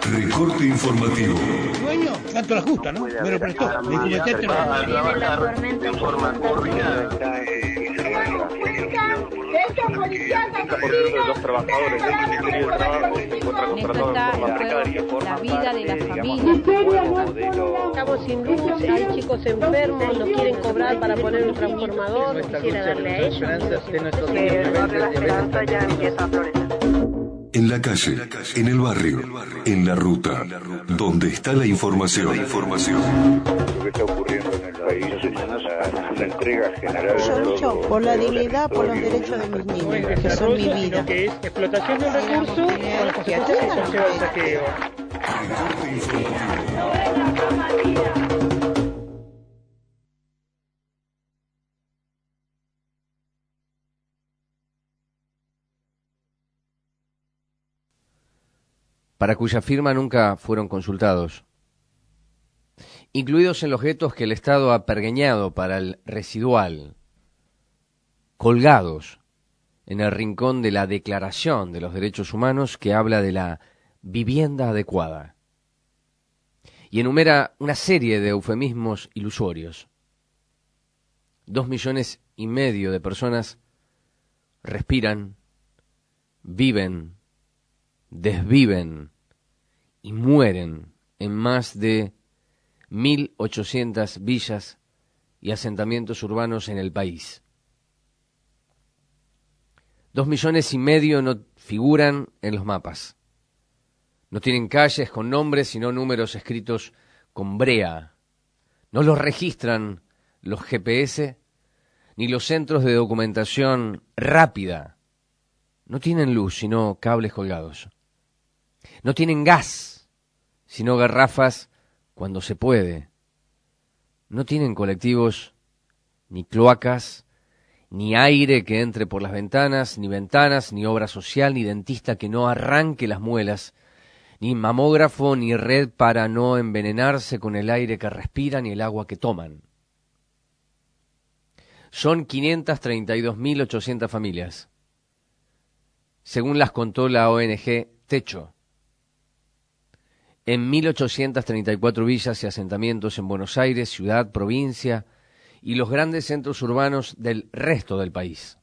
Recorte informativo. Dueño, tanto la justa, ¿no? Me lo prestó. Me dijo, metete La tormenta en forma cordial. Los trabajadores del Ministerio de Trabajo se encuentran contratados de forma precaria. La vida de las familias. Estamos sin luz, hay chicos enfermos, no quieren cobrar para poner un transformador, quisiera darle a ellos. En la calle, en el barrio, en la ruta, donde está la información. Lo que está ocurriendo en el país es la entrega general. Yo lucho por la dignidad, por los derechos de mis niños, que son mi vida. Que es explotación de un recurso con las consecuencias que conlleva el saqueo. Recorte informativo. Para cuya firma nunca fueron consultados, incluidos en los guetos que el Estado ha pergeñado para el residual, colgados en el rincón de la Declaración de los Derechos Humanos que habla de la vivienda adecuada y enumera una serie de eufemismos ilusorios. 2,5 millones de personas respiran, viven, desviven y mueren en más de 1.800 villas y asentamientos urbanos en el país. 2,5 millones no figuran en los mapas. No tienen calles con nombres, sino números escritos con brea. No los registran los GPS ni los centros de documentación rápida. No tienen luz, sino cables colgados. No tienen gas, sino garrafas cuando se puede. No tienen colectivos, ni cloacas, ni aire que entre por las ventanas, ni obra social, ni dentista que no arranque las muelas, ni mamógrafo, ni red para no envenenarse con el aire que respiran y el agua que toman. Son 532.800 familias, según las contó la ONG Techo, en 1.834 villas y asentamientos en Buenos Aires, ciudad, provincia y los grandes centros urbanos del resto del país.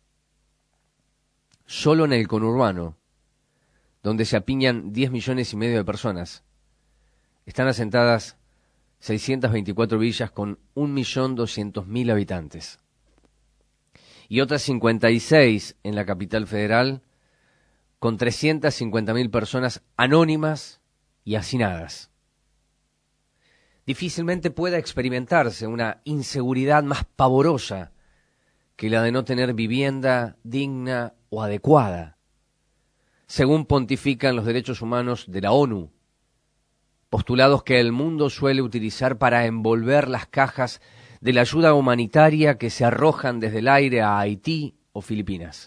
Solo en el conurbano, donde se apiñan 10,5 millones de personas, están asentadas 624 villas con 1.200.000 habitantes. Y otras 56 en la capital federal, con 350.000 personas anónimas y hacinadas. Difícilmente pueda experimentarse una inseguridad más pavorosa que la de no tener vivienda digna o adecuada, según pontifican los derechos humanos de la ONU, postulados que el mundo suele utilizar para envolver las cajas de la ayuda humanitaria que se arrojan desde el aire a Haití o Filipinas,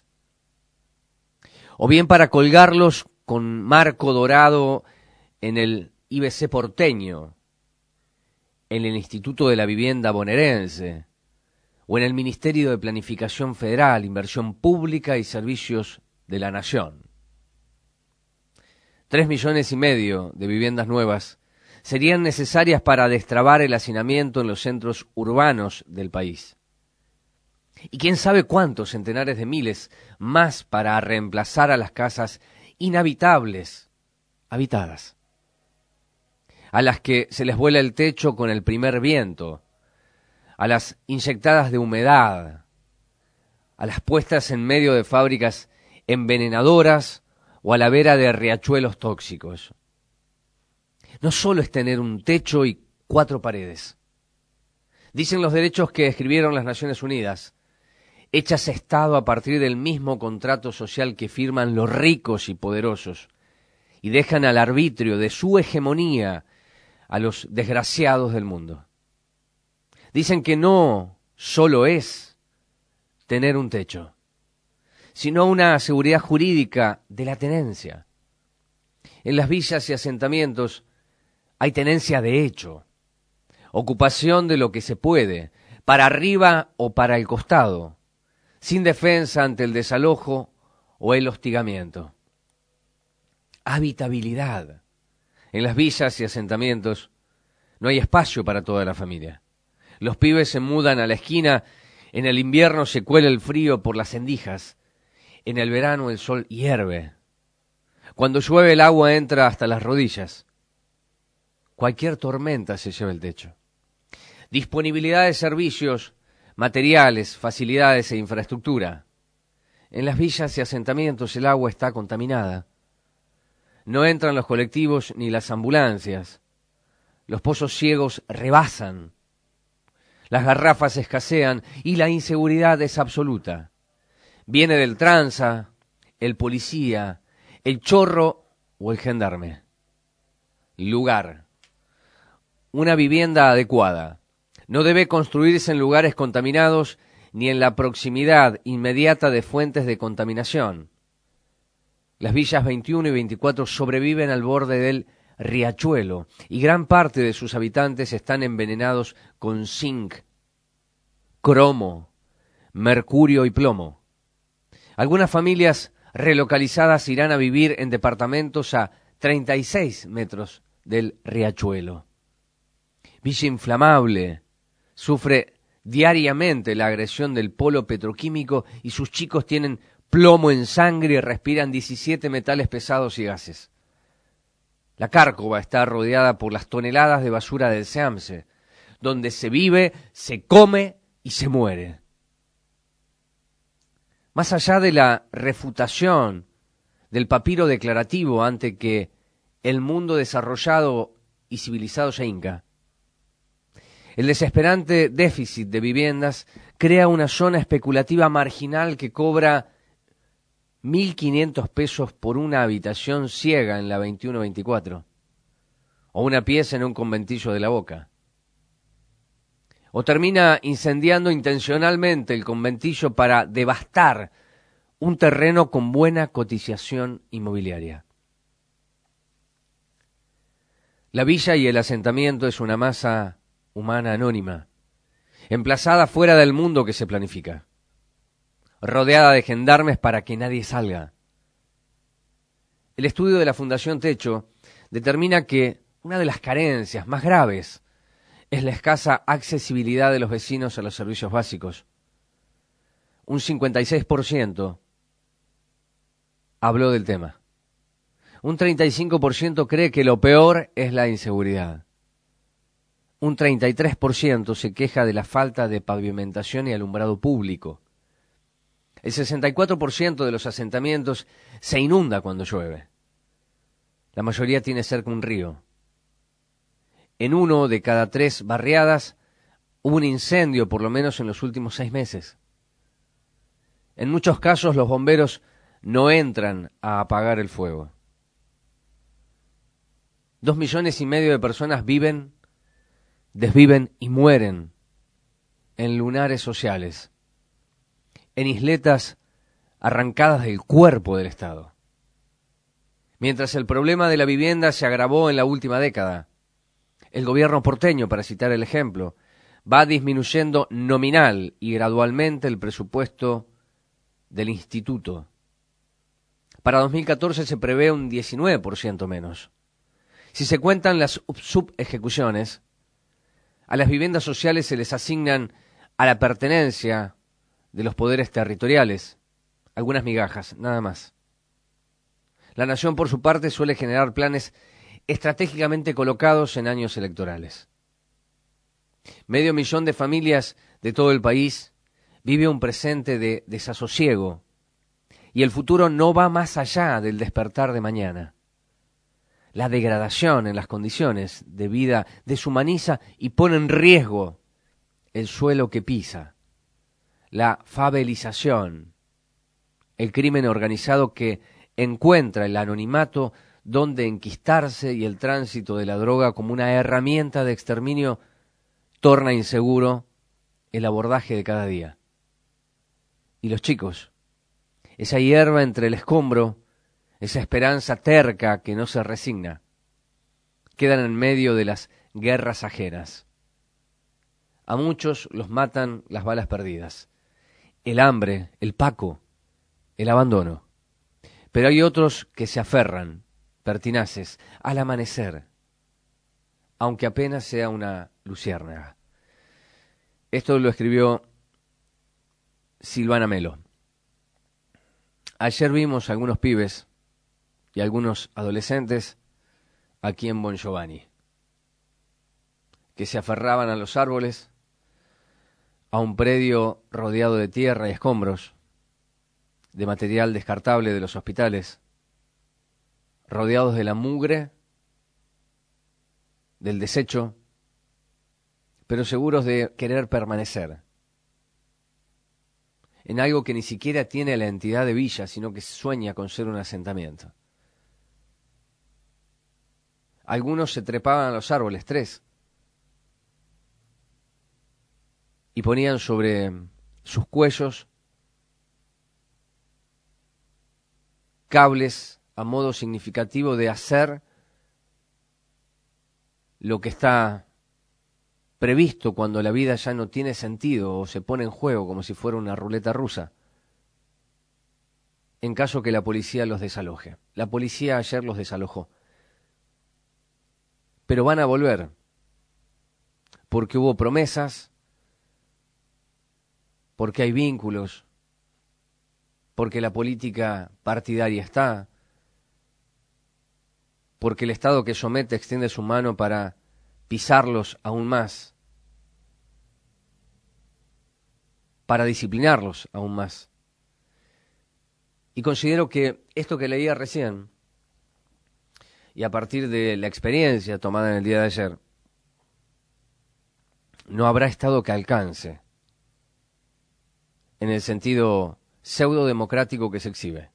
o bien para colgarlos con marco dorado en el IBC porteño, en el Instituto de la Vivienda bonaerense, o en el Ministerio de Planificación Federal, Inversión Pública y Servicios de la Nación. 3,5 millones de viviendas nuevas serían necesarias para destrabar el hacinamiento en los centros urbanos del país. Y quién sabe cuántos centenares de miles más para reemplazar a las casas inhabitables, habitadas, a las que se les vuela el techo con el primer viento, a las inyectadas de humedad, a las puestas en medio de fábricas envenenadoras o a la vera de riachuelos tóxicos. No solo es tener un techo y 4 paredes. Dicen los derechos que escribieron las Naciones Unidas, hechas Estado a partir del mismo contrato social que firman los ricos y poderosos, y dejan al arbitrio de su hegemonía a los desgraciados del mundo. Dicen que no solo es tener un techo, sino una seguridad jurídica de la tenencia. En las villas y asentamientos hay tenencia de hecho, ocupación de lo que se puede, para arriba o para el costado, sin defensa ante el desalojo o el hostigamiento. Habitabilidad, En las villas y asentamientos no hay espacio para toda la familia. Los pibes se mudan a la esquina, en el invierno se cuela el frío por las endijas, en el verano el sol hierve. Cuando llueve el agua entra hasta las rodillas. Cualquier tormenta se lleva el techo. Disponibilidad de servicios, materiales, facilidades e infraestructura. En las villas y asentamientos el agua está contaminada. No entran los colectivos ni las ambulancias. Los pozos ciegos rebasan. Las garrafas escasean y la inseguridad es absoluta. Viene del tranza, el policía, el chorro o el gendarme. Lugar. Una vivienda adecuada. No debe construirse en lugares contaminados ni en la proximidad inmediata de fuentes de contaminación. Las villas 21 y 24 sobreviven al borde del riachuelo y gran parte de sus habitantes están envenenados con zinc, cromo, mercurio y plomo. Algunas familias relocalizadas irán a vivir en departamentos a 36 metros del riachuelo. Villa Inflamable sufre diariamente la agresión del polo petroquímico y sus chicos tienen plomo en sangre y respiran 17 metales pesados y gases. La Cárcova está rodeada por las toneladas de basura del SEAMSE, donde se vive, se come y se muere. Más allá de la refutación del papiro declarativo ante que el mundo desarrollado y civilizado se hinca, el desesperante déficit de viviendas crea una zona especulativa marginal que cobra 1.500 pesos por una habitación ciega en la 21-24, o una pieza en un conventillo de La Boca. O termina incendiando intencionalmente el conventillo para devastar un terreno con buena cotización inmobiliaria. La villa y el asentamiento es una masa humana anónima, emplazada fuera del mundo que se planifica, rodeada de gendarmes para que nadie salga. El estudio de la Fundación Techo determina que una de las carencias más graves es la escasa accesibilidad de los vecinos a los servicios básicos. Un 56% habló del tema. Un 35% cree que lo peor es la inseguridad. Un 33% se queja de la falta de pavimentación y alumbrado público. El 64% de los asentamientos se inunda cuando llueve. La mayoría tiene cerca un río. En 1 de cada 3 barriadas hubo un incendio por lo menos en los últimos 6 meses. En muchos casos los bomberos no entran a apagar el fuego. 2,5 millones de personas viven, desviven y mueren en lunares sociales, en isletas arrancadas del cuerpo del Estado. Mientras el problema de la vivienda se agravó en la última década, el gobierno porteño, para citar el ejemplo, va disminuyendo nominal y gradualmente el presupuesto del instituto. Para 2014 se prevé un 19% menos. Si se cuentan las subejecuciones, a las viviendas sociales se les asignan a la pertenencia de los poderes territoriales algunas migajas, nada más. La nación, por su parte, suele generar planes estratégicamente colocados en años electorales. 500,000 de familias de todo el país vive un presente de desasosiego y el futuro no va más allá del despertar de mañana. La degradación en las condiciones de vida deshumaniza y pone en riesgo el suelo que pisa. La favelización, el crimen organizado que encuentra el anonimato donde enquistarse y el tránsito de la droga como una herramienta de exterminio torna inseguro el abordaje de cada día. Y los chicos, esa hierba entre el escombro, esa esperanza terca que no se resigna, quedan en medio de las guerras ajenas. A muchos los matan las balas perdidas, el hambre, el paco, el abandono. Pero hay otros que se aferran, pertinaces, al amanecer, aunque apenas sea una luciérnaga. Esto lo escribió Silvana Melo. Ayer vimos algunos pibes y algunos adolescentes aquí en Bon Giovanni, que se aferraban a los árboles, a un predio rodeado de tierra y escombros, de material descartable de los hospitales, rodeados de la mugre, del desecho, pero seguros de querer permanecer en algo que ni siquiera tiene la entidad de villa, sino que sueña con ser un asentamiento. Algunos se trepaban a los árboles, 3, y ponían sobre sus cuellos cables a modo significativo de hacer lo que está previsto cuando la vida ya no tiene sentido o se pone en juego como si fuera una ruleta rusa, en caso que la policía los desaloje. La policía ayer los desalojó, pero van a volver, porque hubo promesas, porque hay vínculos, porque la política partidaria está, porque el Estado que somete extiende su mano para pisarlos aún más, para disciplinarlos aún más. Y considero que esto que leía recién, y a partir de la experiencia tomada en el día de ayer, no habrá Estado que alcance en el sentido pseudo-democrático que se exhibe.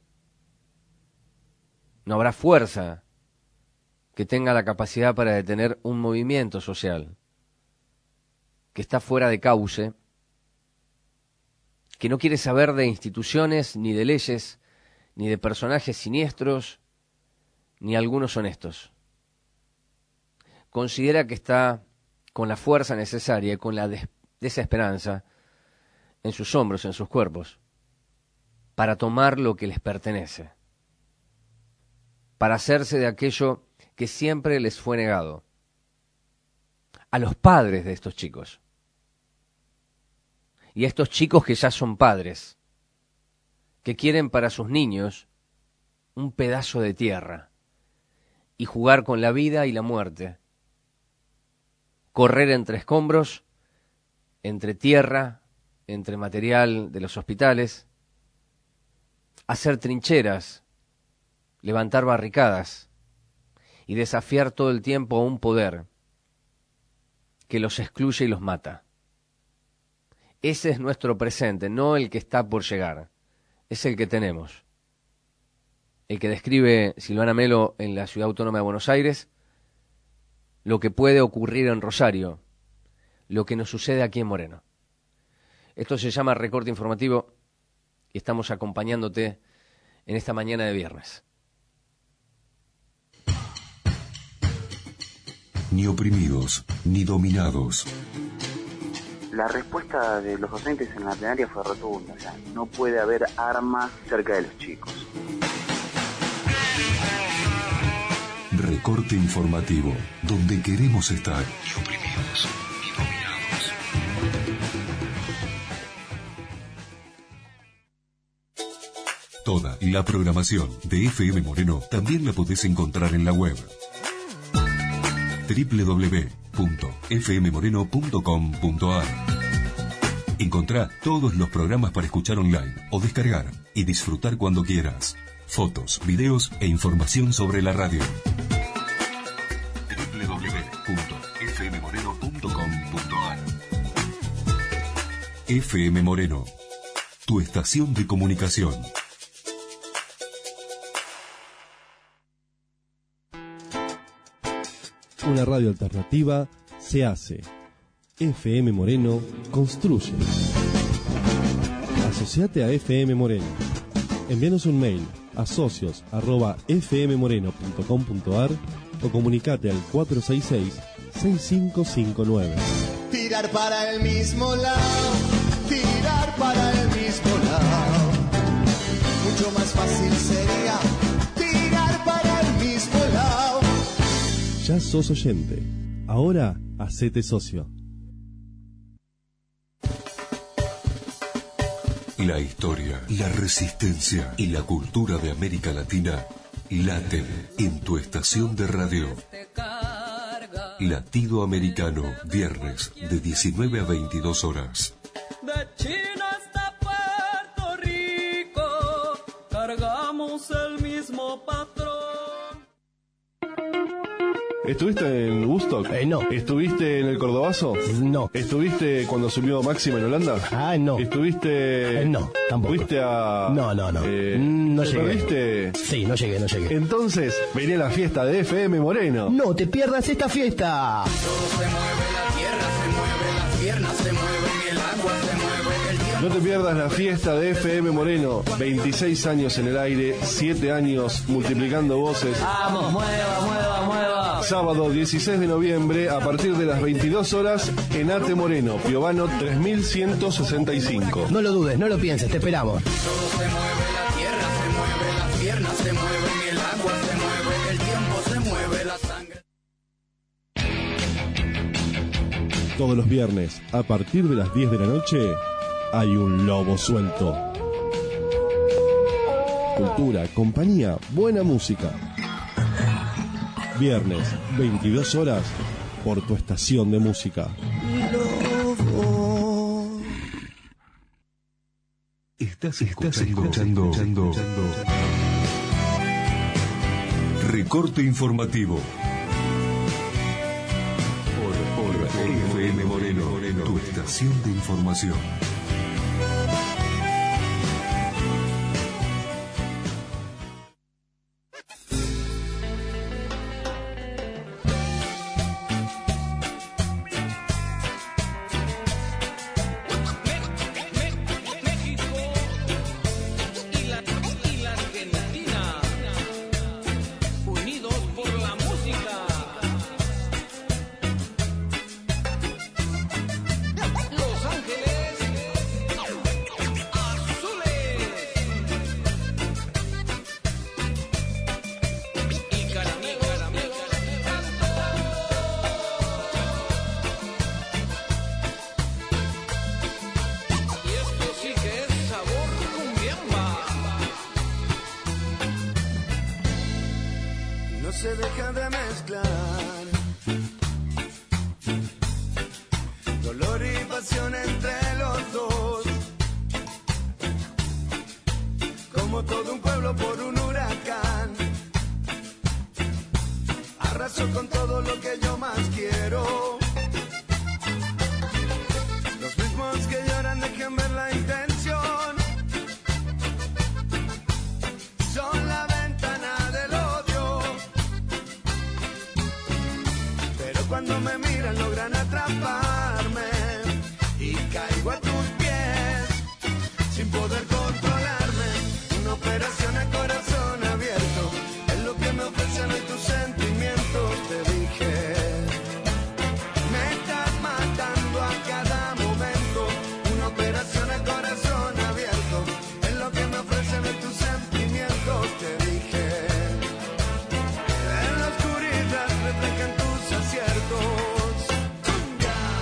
No habrá fuerza que tenga la capacidad para detener un movimiento social que está fuera de cauce, que no quiere saber de instituciones, ni de leyes, ni de personajes siniestros, ni algunos honestos. Considera que está con la fuerza necesaria y con la desesperanza en sus hombros, en sus cuerpos, para tomar lo que les pertenece, para hacerse de aquello que siempre les fue negado, a los padres de estos chicos, y a estos chicos que ya son padres, que quieren para sus niños un pedazo de tierra, y jugar con la vida y la muerte, correr entre escombros, entre tierra, entre material de los hospitales, hacer trincheras, levantar barricadas y desafiar todo el tiempo a un poder que los excluye y los mata. Ese es nuestro presente, no el que está por llegar, es el que tenemos. El que describe Silvana Melo en la Ciudad Autónoma de Buenos Aires, lo que puede ocurrir en Rosario, lo que nos sucede aquí en Moreno. Esto se llama Recorte Informativo y estamos acompañándote en esta mañana de viernes. Ni oprimidos, ni dominados. La respuesta de los docentes en la plenaria fue rotunda. O sea, no puede haber armas cerca de los chicos. Recorte Informativo, donde queremos estar. Ni oprimidos, ni dominados. Toda la programación de FM Moreno también la podés encontrar en la web www.fmmoreno.com.ar. Encontrá todos los programas para escuchar online o descargar y disfrutar cuando quieras. Fotos, videos e información sobre la radio. www.fmmoreno.com.ar. FM Moreno, tu estación de comunicación. Una radio alternativa se hace. FM Moreno construye. Asociate a FM Moreno. Envíanos un mail a socios@fmmoreno.com.ar o comunicate al 466-6559. Tirar para el mismo lado, tirar para el mismo lado. Mucho más fácil sería tirar para el mismo lado. Ya sos oyente. Ahora, hacete socio. La historia, la resistencia y la cultura de América Latina laten en tu estación de radio. Latido Americano, viernes de 19 a 22 horas. De China hasta Puerto Rico, cargamos el mismo patrón. ¿Estuviste en Woodstock? No. ¿Estuviste en el Cordobazo? No. ¿Estuviste cuando subió Máxima en Holanda? No. ¿Estuviste...? No, tampoco. ¿Fuiste a...? No. No ¿te llegué. perdiste? Sí, no llegué. Entonces, vení a la fiesta de FM Moreno. No te pierdas esta fiesta. Todo se mueve, la tierra se mueve, las piernas se mueven, el agua se mueve, el tiempo. No te pierdas la fiesta de FM Moreno. 26 años en el aire, 7 años multiplicando voces. Vamos, mueva. Sábado 16 de noviembre a partir de las 22 horas en Ate Moreno, Piovano 3165. No lo dudes, no lo pienses, te esperamos. Todo se mueve, la tierra se mueve, las piernas se mueven, el agua se mueve, el tiempo se mueve, la sangre. Todos los viernes, a partir de las 10 de la noche, hay un lobo suelto. Cultura, compañía, buena música. Viernes, 22 horas, por tu estación de música. Estás escuchando Recorte Informativo por FM Moreno, tu estación de información. Se deja de mezclar dolor y pasión entre los dos, como todo un pueblo por un huracán. Arraso con todo lo que yo más quiero. Los mismos que lloran dejen ver la intención. Son la ventana del odio. Cuando me miran logran atraparme y caigo a tus pies sin poder controlarme. Una operación a corazón abierto es lo que me ofrecen hoy tus sentimientos. Te dije, me estás matando a cada momento. Una operación a corazón abierto es lo que me ofrecen hoy tus sentimientos. Te dije, en la oscuridad reflejan tus aciertos.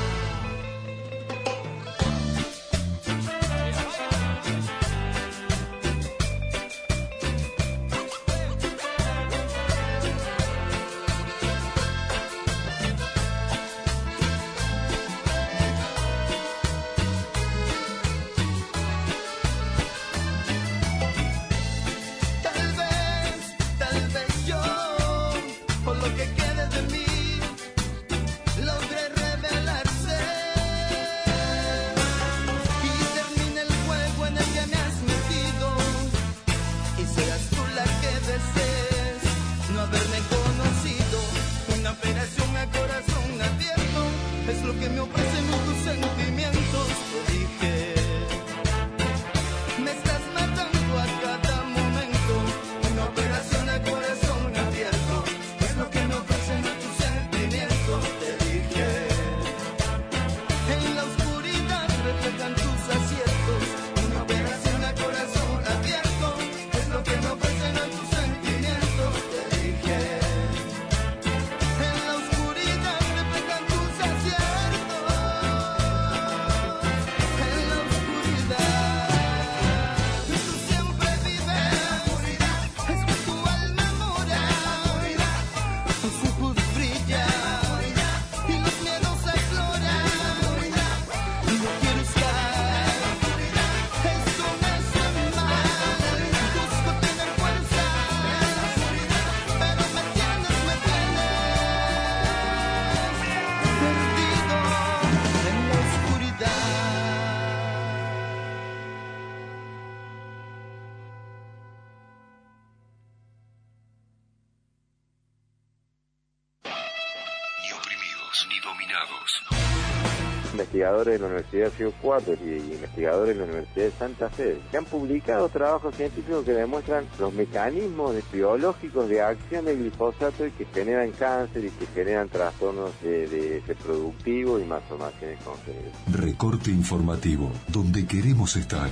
dominados ni dominados. Investigadores de la Universidad de Río Cuarto y investigadores de la Universidad de Santa Fe que han publicado trabajos científicos que demuestran los mecanismos biológicos de acción del glifosato y que generan cáncer y que generan trastornos de reproductivos y malformaciones congénitas. Recorte informativo, donde queremos estar.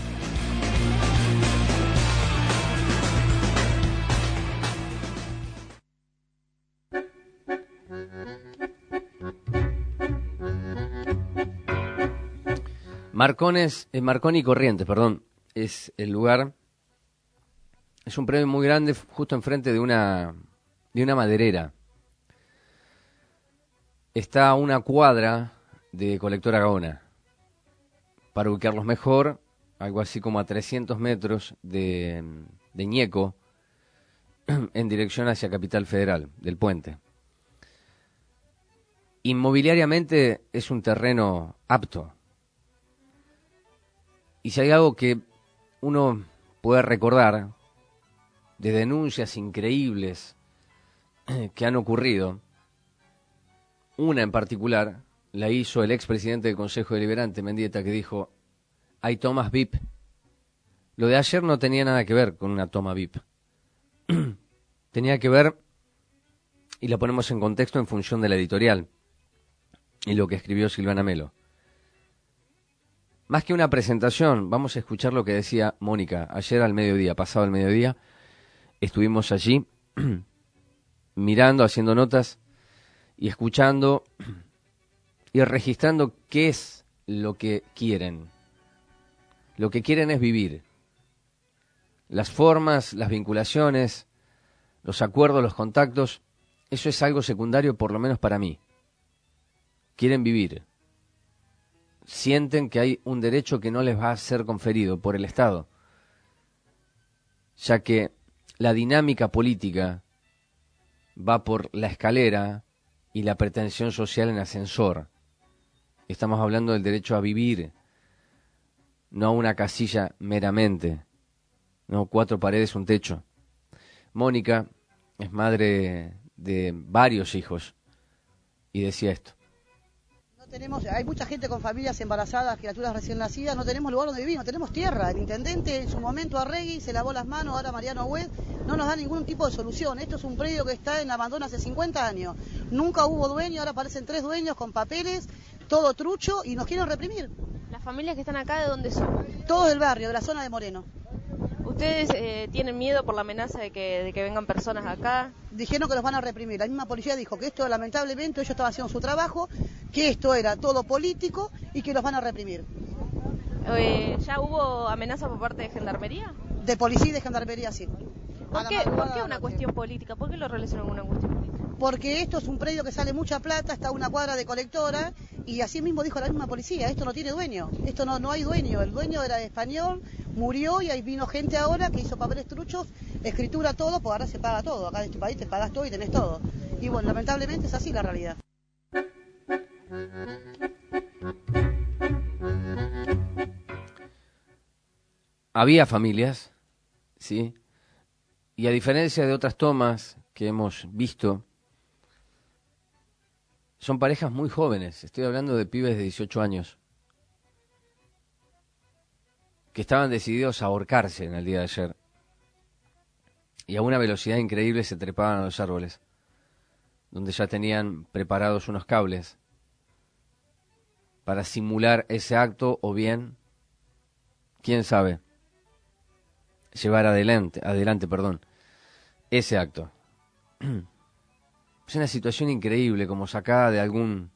Marconi Corrientes, perdón, es el lugar. Es un premio muy grande, justo enfrente de una maderera. Está a una cuadra de Colectora Gaona. Para ubicarlos mejor, algo así como a 300 metros de Ñeco, en dirección hacia Capital Federal, del puente. Inmobiliariamente es un terreno apto. Y si hay algo que uno puede recordar de denuncias increíbles que han ocurrido, una en particular la hizo el expresidente del Consejo Deliberante, Mendieta, que dijo: hay tomas VIP. Lo de ayer no tenía nada que ver con una toma VIP. Tenía que ver, y la ponemos en contexto en función de la editorial y lo que escribió Silvana Melo. Más que una presentación, vamos a escuchar lo que decía Mónica. Ayer al mediodía, pasado el mediodía, estuvimos allí mirando, haciendo notas y escuchando y registrando qué es lo que quieren. Lo que quieren es vivir. Las formas, las vinculaciones, los acuerdos, los contactos, eso es algo secundario, por lo menos para mí. Quieren vivir. Sienten que hay un derecho que no les va a ser conferido por el Estado, ya que la dinámica política va por la escalera y la pretensión social en ascensor. Estamos hablando del derecho a vivir, no a una casilla meramente, no 4 paredes, un techo. Mónica es madre de varios hijos y decía esto. Hay mucha gente con familias embarazadas, criaturas recién nacidas, no tenemos lugar donde vivir, no tenemos tierra. El intendente en su momento Arregui se lavó las manos, ahora Mariano Huet no nos da ningún tipo de solución. Esto es un predio que está en abandono hace 50 años. Nunca hubo dueño, ahora aparecen 3 dueños con papeles, todo trucho y nos quieren reprimir. ¿Las familias que están acá de dónde son? Todos del barrio, de la zona de Moreno. ¿Ustedes tienen miedo por la amenaza de que vengan personas acá? Dijeron que los van a reprimir. La misma policía dijo que esto, lamentablemente, ellos estaban haciendo su trabajo, que esto era todo político y que los van a reprimir. ¿Ya hubo amenaza por parte de Gendarmería? De policía y de Gendarmería, sí. ¿Por qué una cuestión política? ¿Por qué lo relacionan con una cuestión política? Porque esto es un predio que sale mucha plata, está a una cuadra de Colectora, y así mismo dijo la misma policía, esto no tiene dueño, esto no hay dueño, el dueño era español, murió y ahí vino gente ahora que hizo papeles truchos, escritura todo, pues ahora se paga todo, acá en este país te pagas todo y tenés todo. Y bueno, lamentablemente es así la realidad. Había familias, ¿sí? Y a diferencia de otras tomas que hemos visto, son parejas muy jóvenes. Estoy hablando de pibes de 18 años que estaban decididos a ahorcarse en el día de ayer. Y a una velocidad increíble se trepaban a los árboles, donde ya tenían preparados unos cables para simular ese acto o bien, quién sabe, llevar adelante, ese acto. Es una situación increíble, como sacada de algún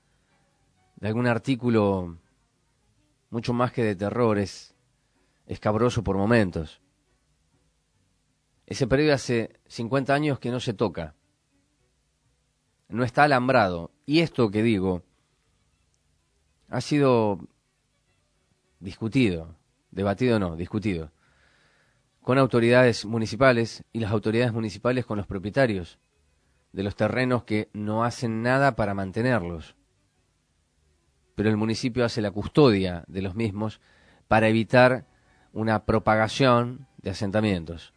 artículo mucho más que de terror, es escabroso por momentos. Ese predio hace 50 años que no se toca, no está alambrado, y esto que digo ha sido discutido, discutido, con autoridades municipales y las autoridades municipales con los propietarios de los terrenos que no hacen nada para mantenerlos. Pero el municipio hace la custodia de los mismos para evitar una propagación de asentamientos.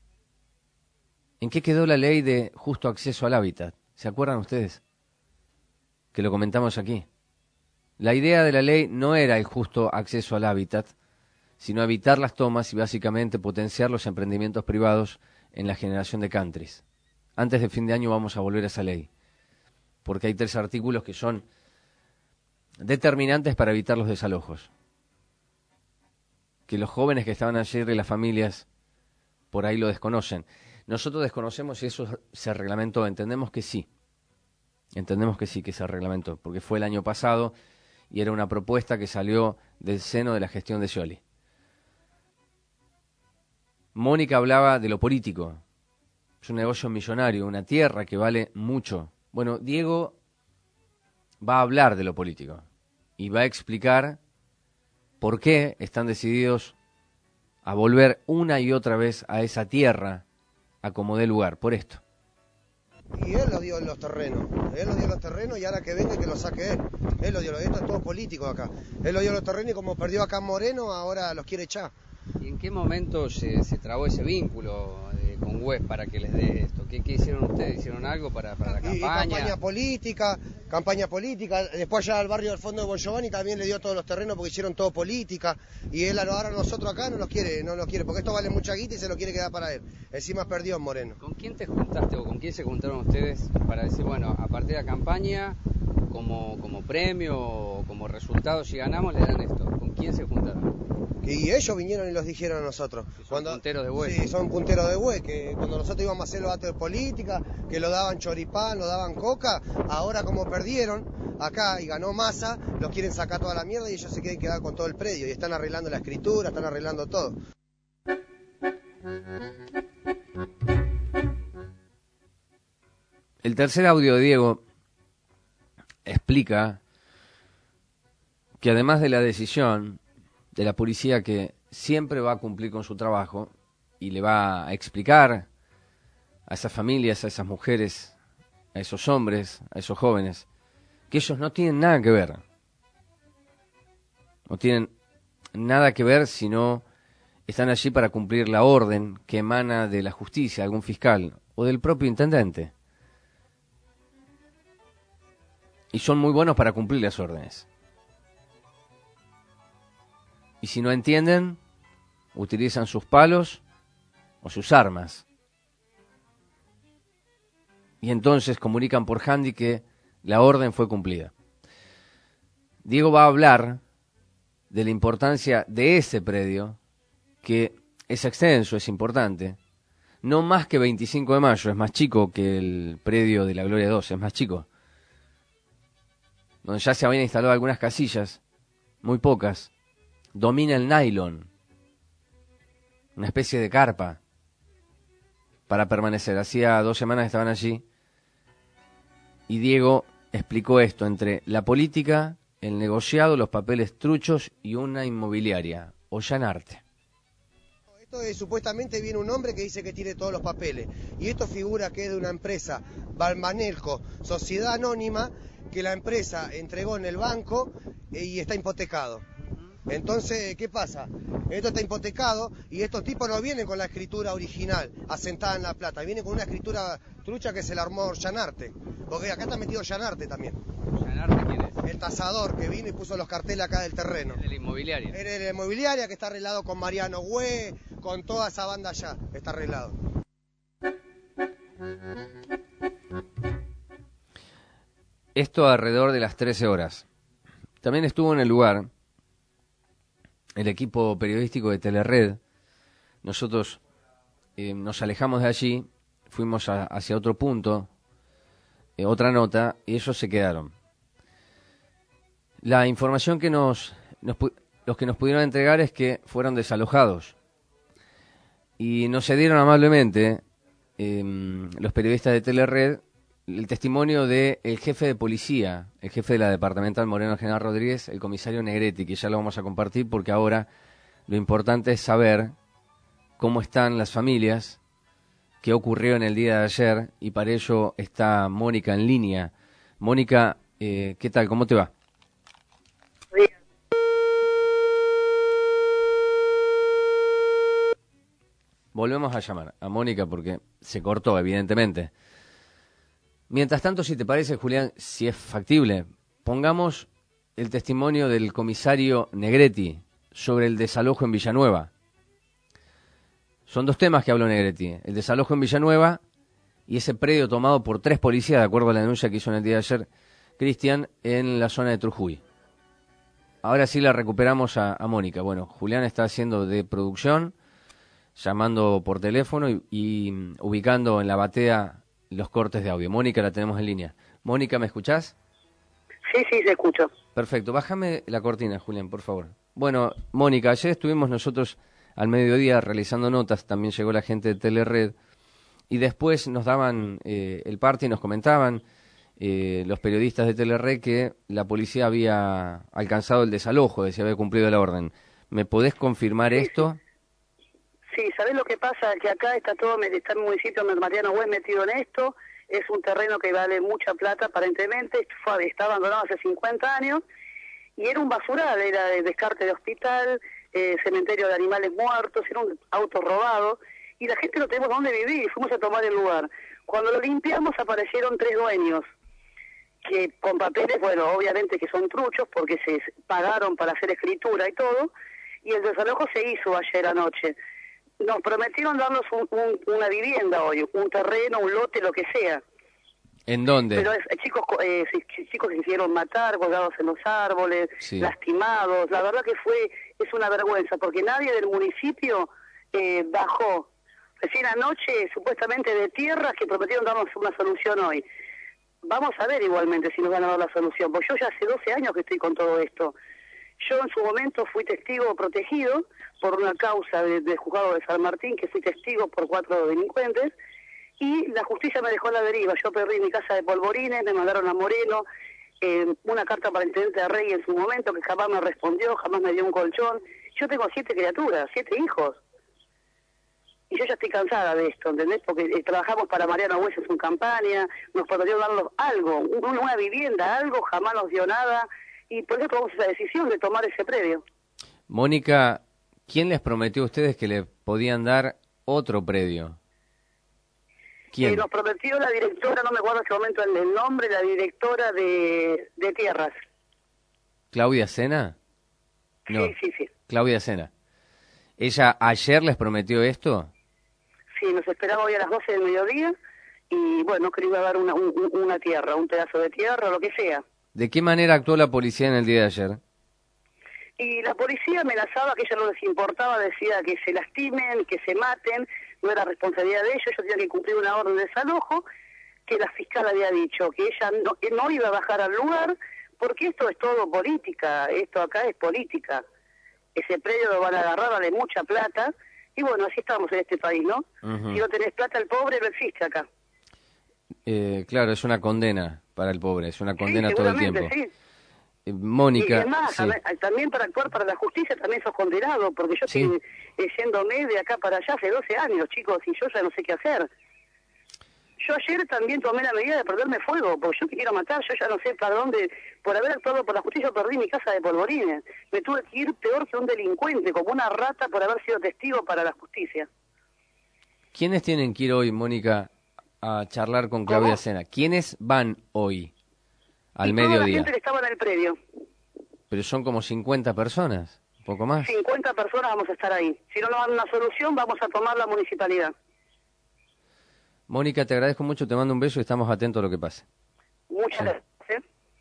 ¿En qué quedó la ley de justo acceso al hábitat? ¿Se acuerdan ustedes? que lo comentamos aquí. La idea de la ley no era el justo acceso al hábitat, sino evitar las tomas y básicamente potenciar los emprendimientos privados en la generación de countries. Antes de fin de año vamos a volver a esa ley, porque hay 3 artículos que son determinantes para evitar los desalojos. Que los jóvenes que estaban ayer y las familias por ahí lo desconocen. Nosotros desconocemos si eso se reglamentó. Entendemos que sí que se reglamentó, porque fue el año pasado y era una propuesta que salió del seno de la gestión de Scioli. Mónica hablaba de lo político. Es un negocio millonario, una tierra que vale mucho. Bueno, Diego va a hablar de lo político y va a explicar por qué están decididos a volver una y otra vez a esa tierra a como dé lugar, por esto. Y él lo dio en los terrenos, y ahora que venga y que lo saque él. Él lo dio, esto es todo político acá. Él lo dio en los terrenos y como perdió acá en Moreno, ahora los quiere echar. ¿Y en qué momento se trabó ese vínculo con Web para que les dé esto? ¿Qué hicieron ustedes? ¿Hicieron algo para la campaña? Campaña política. Después allá al barrio del fondo de Bon Giovanni también le dio todos los terrenos porque hicieron todo política. Y él ahora nosotros acá no los quiere, porque esto vale mucha guita y se lo quiere quedar para él. Encima perdió en Moreno. ¿Con quién te juntaste o con quién se juntaron ustedes para decir, bueno, a partir de la campaña, como premio o como resultado, si ganamos, le dan esto? ¿Con quién se juntaron? Y ellos vinieron y los dijeron a nosotros. Son punteros de Buey. Sí, son punteros de Buey, que cuando nosotros íbamos a hacer los actos de política, que lo daban choripán, lo daban coca, ahora como perdieron acá y ganó Massa, los quieren sacar toda la mierda y ellos se quieren quedar con todo el predio y están arreglando la escritura, están arreglando todo. El tercer audio de Diego explica que además de la decisión de la policía que siempre va a cumplir con su trabajo y le va a explicar a esas familias, a esas mujeres, a esos hombres, a esos jóvenes, que ellos no tienen nada que ver. No tienen nada que ver, sino están allí para cumplir la orden que emana de la justicia, algún fiscal o del propio intendente. Y son muy buenos para cumplir las órdenes. Y si no entienden, utilizan sus palos o sus armas. Y entonces comunican por handy que la orden fue cumplida. Diego va a hablar de la importancia de ese predio, que es extenso, es importante. No más que 25 de mayo, es más chico que el predio de la Gloria 12, es más chico. Donde ya se habían instalado algunas casillas, muy pocas. Domina el nylon, una especie de carpa para permanecer. Hacía 2 semanas estaban allí y Diego explicó esto entre la política, el negociado, los papeles truchos y una inmobiliaria, Ollanarte. Esto es, supuestamente viene un hombre que dice que tiene todos los papeles y esto figura que es de una empresa, Balmanelco, sociedad anónima, que la empresa entregó en el banco y está hipotecado. Entonces, ¿qué pasa? Esto está hipotecado y estos tipos no vienen con la escritura original, asentada en La Plata, vienen con una escritura trucha que se la armó Ollanarte, porque acá está metido Ollanarte también. ¿Ollanarte quién es? El tasador que vino y puso los carteles acá del terreno. ¿Es de la inmobiliaria? Es de la inmobiliaria que está arreglado con Mariano Güe, con toda esa banda allá, está arreglado. Esto alrededor de las 13 horas. También estuvo en el lugar el equipo periodístico de Telered. Nosotros nos alejamos de allí, fuimos hacia otro punto, otra nota, y ellos se quedaron. La información que los que nos pudieron entregar es que fueron desalojados. Y nos cedieron amablemente los periodistas de Telered el testimonio del jefe de policía, el jefe de la departamental Moreno General Rodríguez, el comisario Negretti, que ya lo vamos a compartir porque ahora lo importante es saber cómo están las familias, qué ocurrió en el día de ayer, y para ello está Mónica en línea. Mónica, ¿qué tal? ¿Cómo te va? Bien. Volvemos a llamar a Mónica porque se cortó, evidentemente. Mientras tanto, si te parece, Julián, si es factible, pongamos el testimonio del comisario Negretti sobre el desalojo en Villanueva. Son dos temas que habló Negretti, el desalojo en Villanueva y ese predio tomado por 3 policías, de acuerdo a la denuncia que hizo en el día de ayer Cristian, en la zona de Trujuy. Ahora sí la recuperamos a Mónica. Bueno, Julián está haciendo de producción, llamando por teléfono y ubicando en la batea los cortes de audio. Mónica, la tenemos en línea. Mónica, ¿me escuchás? Sí, se escucho. Perfecto, bájame la cortina, Julián, por favor. Bueno, Mónica, ayer estuvimos nosotros al mediodía realizando notas, también llegó la gente de Telered, y después nos daban el parte y nos comentaban los periodistas de Telered que la policía había alcanzado el desalojo, decía había cumplido la orden. ¿Me podés confirmar esto? Sí, ¿sabés lo que pasa? Que acá está el municipio de Mariano Güez metido en esto, es un terreno que vale mucha plata aparentemente, está abandonado hace 50 años, y era un basural, era de descarte de hospital, cementerio de animales muertos, era un auto robado, y la gente no tenemos dónde vivir, y fuimos a tomar el lugar. Cuando lo limpiamos aparecieron 3 dueños, que con papeles, bueno, obviamente que son truchos, porque se pagaron para hacer escritura y todo, y el desalojo se hizo ayer anoche. Nos prometieron darnos una vivienda hoy, un terreno, un lote, lo que sea. ¿En dónde? Pero chicos que se hicieron matar, colgados en los árboles, sí, lastimados. La verdad que es una vergüenza, porque nadie del municipio bajó. Recién anoche, supuestamente de tierras, que prometieron darnos una solución hoy. Vamos a ver igualmente si nos van a dar la solución, porque yo ya hace 12 años que estoy con todo esto. Yo en su momento fui testigo protegido por una causa del juzgado de San Martín, que fui testigo por 4 delincuentes, y la justicia me dejó a la deriva. Yo perdí mi casa de Polvorines, me mandaron a Moreno, una carta para el intendente de Rey en su momento, que jamás me respondió, jamás me dio un colchón. Yo tengo 7 criaturas, 7 hijos. Y yo ya estoy cansada de esto, ¿entendés? Porque trabajamos para Mariano Güez en su campaña, nos podría darnos algo, una vivienda, algo, jamás nos dio nada, y por eso tomamos esa decisión de tomar ese predio. Mónica, ¿quién les prometió a ustedes que le podían dar otro predio? ¿Quién? Nos prometió la directora, no me acuerdo en ese momento el nombre, la directora de tierras. ¿Claudia Sena? No. Sí. Claudia Sena. ¿Ella ayer les prometió esto? Sí, nos esperaba hoy a las 12 del mediodía y bueno, que le iba a dar una tierra, un pedazo de tierra, lo que sea. ¿De qué manera actuó la policía en el día de ayer? Y la policía amenazaba, que ella no les importaba, decía que se lastimen, que se maten, no era responsabilidad de ellos tenían que cumplir una orden de desalojo, que la fiscal había dicho que ella no iba a bajar al lugar, porque esto es todo política, esto acá es política. Ese predio lo van a agarrar, vale mucha plata, y bueno, así estamos en este país, ¿no? Si no tenés plata, el pobre no existe acá. Claro, es una condena para el pobre, es una condena todo el tiempo. Sí. Mónica, y además, sí, también para actuar para la justicia también sos condenado, porque yo estoy yéndome de acá para allá hace 12 años, chicos, y yo ya no sé qué hacer. Yo ayer también tomé la medida de perderme fuego, porque yo te quiero matar, yo ya no sé para dónde, por haber actuado por la justicia, perdí mi casa de Polvorines. Me tuve que ir peor que un delincuente, como una rata por haber sido testigo para la justicia. ¿Quiénes tienen que ir hoy, Mónica, a charlar con Claudia Sena? ¿Quiénes van hoy al mediodía? Toda la gente que estaba en el predio. Pero son como 50 personas, un poco más. 50 personas vamos a estar ahí. Si no nos dan una solución, vamos a tomar la municipalidad. Mónica, te agradezco mucho, te mando un beso y estamos atentos a lo que pase. Muchas gracias.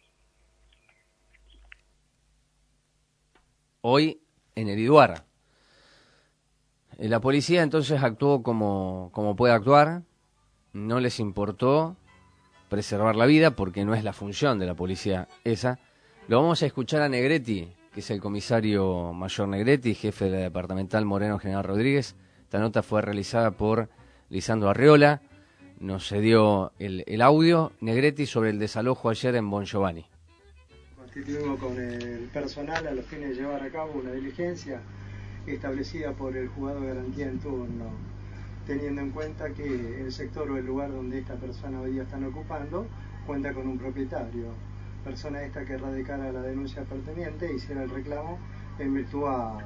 Hoy en Heriduar. La policía entonces actuó como puede actuar, no les importó preservar la vida porque no es la función de la policía esa. Lo vamos a escuchar a Negretti, que es el comisario mayor Negretti, jefe de la departamental Moreno General Rodríguez. Esta nota fue realizada por Lisandro Arreola. Nos cedió el audio, Negretti, sobre el desalojo ayer en Bon Giovanni. Constituimos con el personal a los fines de llevar a cabo una diligencia establecida por el juzgado de garantía en turno, teniendo en cuenta que el sector o el lugar donde esta persona hoy día están ocupando cuenta con un propietario, persona esta que radicara la denuncia pertinente e hiciera el reclamo en virtud a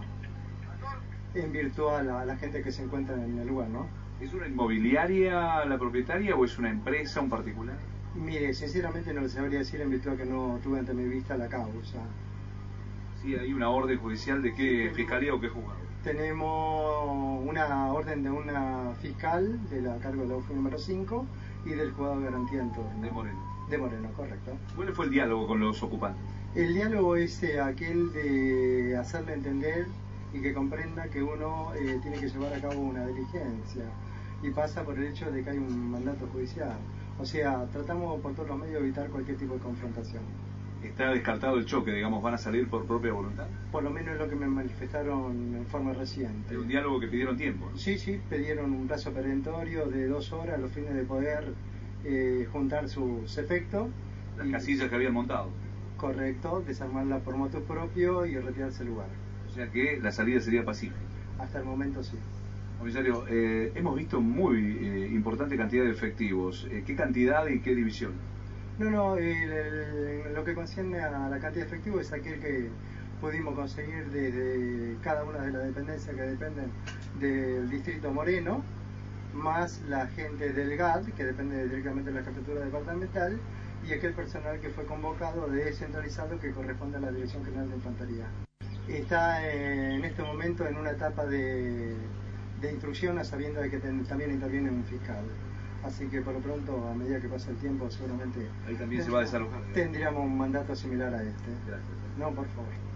la gente que se encuentra en el lugar, ¿no? ¿Es una inmobiliaria la propietaria o es una empresa, un particular? Mire, sinceramente no les sabría decir en virtud de que no tuve ante mi vista la causa. Sí, hay una orden judicial de qué fiscalía o qué juzgado. Tenemos una orden de una fiscal de la cargo de la UFI número 5 y del juzgado de garantía en turno. De Moreno. De Moreno, correcto. ¿Cuál fue el diálogo con los ocupantes? El diálogo es aquel de hacerle entender y que comprenda que uno tiene que llevar a cabo una diligencia y pasa por el hecho de que hay un mandato judicial. O sea, tratamos por todos los medios de evitar cualquier tipo de confrontación. ¿Está descartado el choque, digamos, van a salir por propia voluntad? Por lo menos es lo que me manifestaron en forma reciente. ¿Es un diálogo que pidieron tiempo, ¿no? Sí, pidieron un plazo perentorio de 2 horas a los fines de poder juntar sus efectos. Las casillas que habían montado. Correcto, desarmarla por motu propio y retirarse del lugar. O sea que la salida sería pacífica. Hasta el momento sí. Comisario, hemos visto muy importante cantidad de efectivos. ¿Qué cantidad y qué división? No, lo que concierne a la cantidad de efectivos es aquel que pudimos conseguir desde cada una de las dependencias que dependen del distrito Moreno, más la gente del GAD, que depende directamente de la jefatura departamental, y aquel personal que fue convocado descentralizado que corresponde a la Dirección General de Infantería. Está en este momento en una etapa de instrucción, a sabiendo de que también interviene un fiscal. Así que por lo pronto, a medida que pasa el tiempo, seguramente... Ahí también se va a desalojar. Tendríamos un mandato similar a este. Gracias. No, por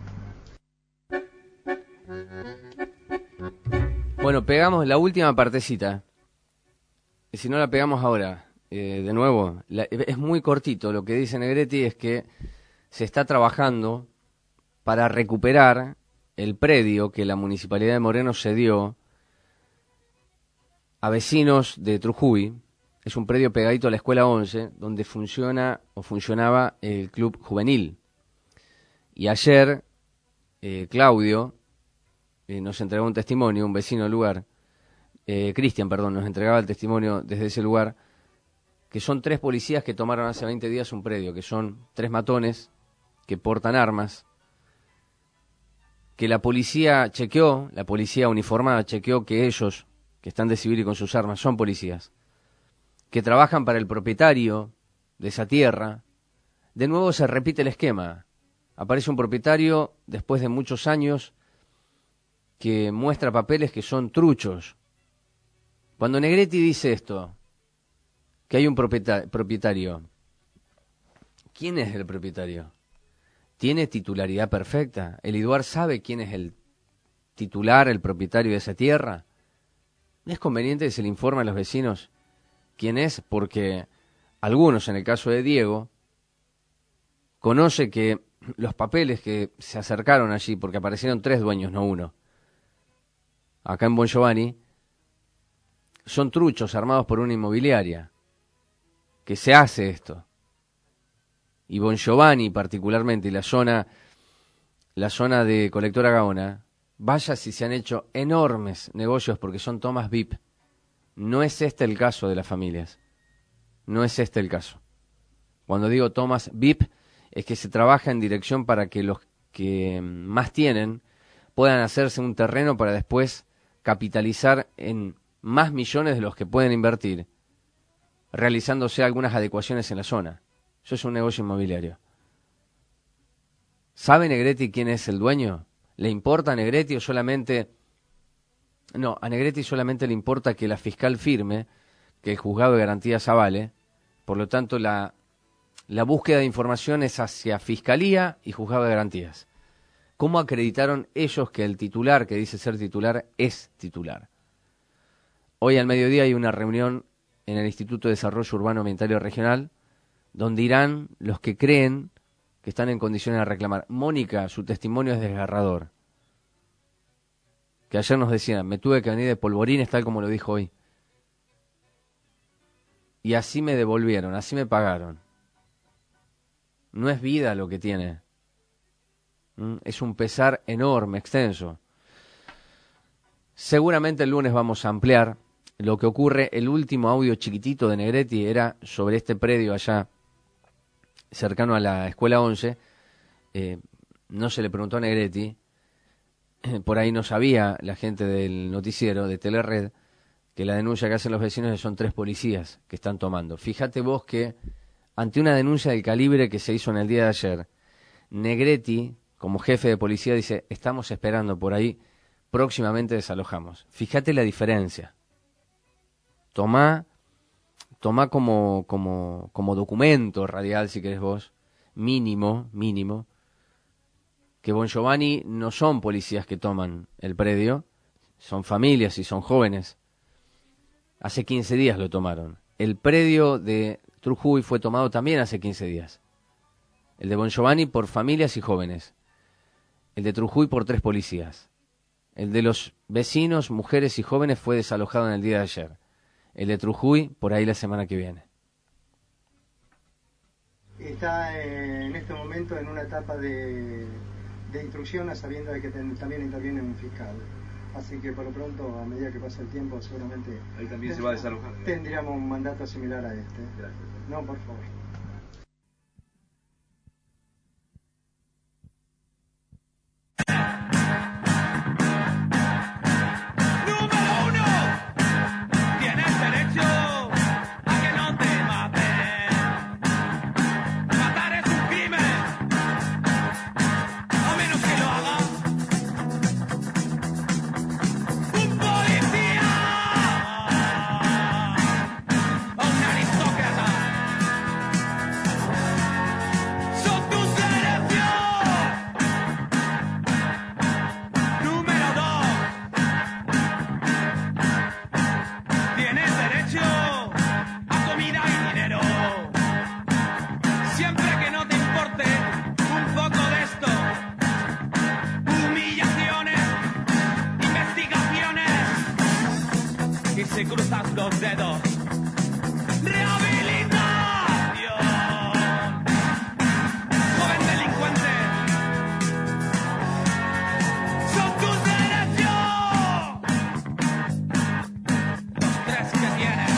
favor. Bueno, pegamos la última partecita. Y si no la pegamos ahora, de nuevo, es muy cortito. Lo que dice Negretti es que se está trabajando para recuperar el predio que la Municipalidad de Moreno cedió a vecinos de Trujuy. Es un predio pegadito a la Escuela 11, donde funcionaba el Club Juvenil. Y ayer, Claudio nos entregó un testimonio, un vecino del lugar, Cristian, nos entregaba el testimonio desde ese lugar, que son 3 policías que tomaron hace 20 días un predio, que son 3 matones que portan armas, que la policía chequeó, la policía uniformada chequeó que ellos, que están de civil y con sus armas, son policías, que trabajan para el propietario de esa tierra. De nuevo se repite el esquema. Aparece un propietario, después de muchos años, que muestra papeles que son truchos. Cuando Negretti dice esto, que hay un propietario, ¿quién es el propietario? ¿Tiene titularidad perfecta? ¿El IDUAR sabe quién es el titular, el propietario de esa tierra? ¿No es conveniente que se le informe a los vecinos quién es? Porque algunos, en el caso de Diego, conoce que los papeles que se acercaron allí, porque aparecieron 3 dueños, no 1, acá en Bon Giovanni, son truchos armados por una inmobiliaria, que se hace esto. Y Bon Giovanni particularmente, y la zona de Colectora Gaona, vaya si se han hecho enormes negocios porque son tomas VIP. No es este el caso de las familias. No es este el caso. Cuando digo tomas VIP, es que se trabaja en dirección para que los que más tienen puedan hacerse un terreno para después capitalizar en más millones de los que pueden invertir, realizándose algunas adecuaciones en la zona. Eso es un negocio inmobiliario. ¿Sabe Negretti quién es el dueño? ¿Le importa a Negretti o solamente...? No, a Negretti solamente le importa que la fiscal firme, que el juzgado de garantías avale. Por lo tanto, la búsqueda de información es hacia Fiscalía y Juzgado de Garantías. ¿Cómo acreditaron ellos que el titular, que dice ser titular, es titular? Hoy al mediodía hay una reunión en el Instituto de Desarrollo Urbano Ambiental y Regional, donde irán los que creen que están en condiciones de reclamar. Mónica, su testimonio es desgarrador. Que ayer nos decían, me tuve que venir de polvorines, tal como lo dijo hoy. Y así me devolvieron, así me pagaron. No es vida lo que tiene. Es un pesar enorme, extenso. Seguramente el lunes vamos a ampliar lo que ocurre. El último audio chiquitito de Negretti era sobre este predio allá, cercano a la Escuela 11. No se le preguntó a Negretti. Por ahí no sabía la gente del noticiero de Telered que la denuncia que hacen los vecinos son 3 policías que están tomando. Fíjate vos que ante una denuncia del calibre que se hizo en el día de ayer, Negretti, como jefe de policía, dice, estamos esperando por ahí, próximamente desalojamos. Fíjate la diferencia. Tomá como documento radial, si querés vos, mínimo, que Bon Giovanni no son policías que toman el predio, son familias y son jóvenes. Hace 15 días lo tomaron. El predio de Trujillo fue tomado también hace 15 días. El de Bon Giovanni por familias y jóvenes. El de Trujillo por 3 policías. El de los vecinos, mujeres y jóvenes fue desalojado en el día de ayer. El de Trujillo por ahí la semana que viene. Está en este momento en una etapa de instrucción, a sabiendo de que también interviene un fiscal. Así que por lo pronto, a medida que pasa el tiempo, seguramente ahí también se va a desalojar. Tendríamos un mandato similar a este. Gracias. No, por favor. Si cruzas los dedos, rehabilitación. Joven delincuente, son tus derechos. Los 3 que tienes.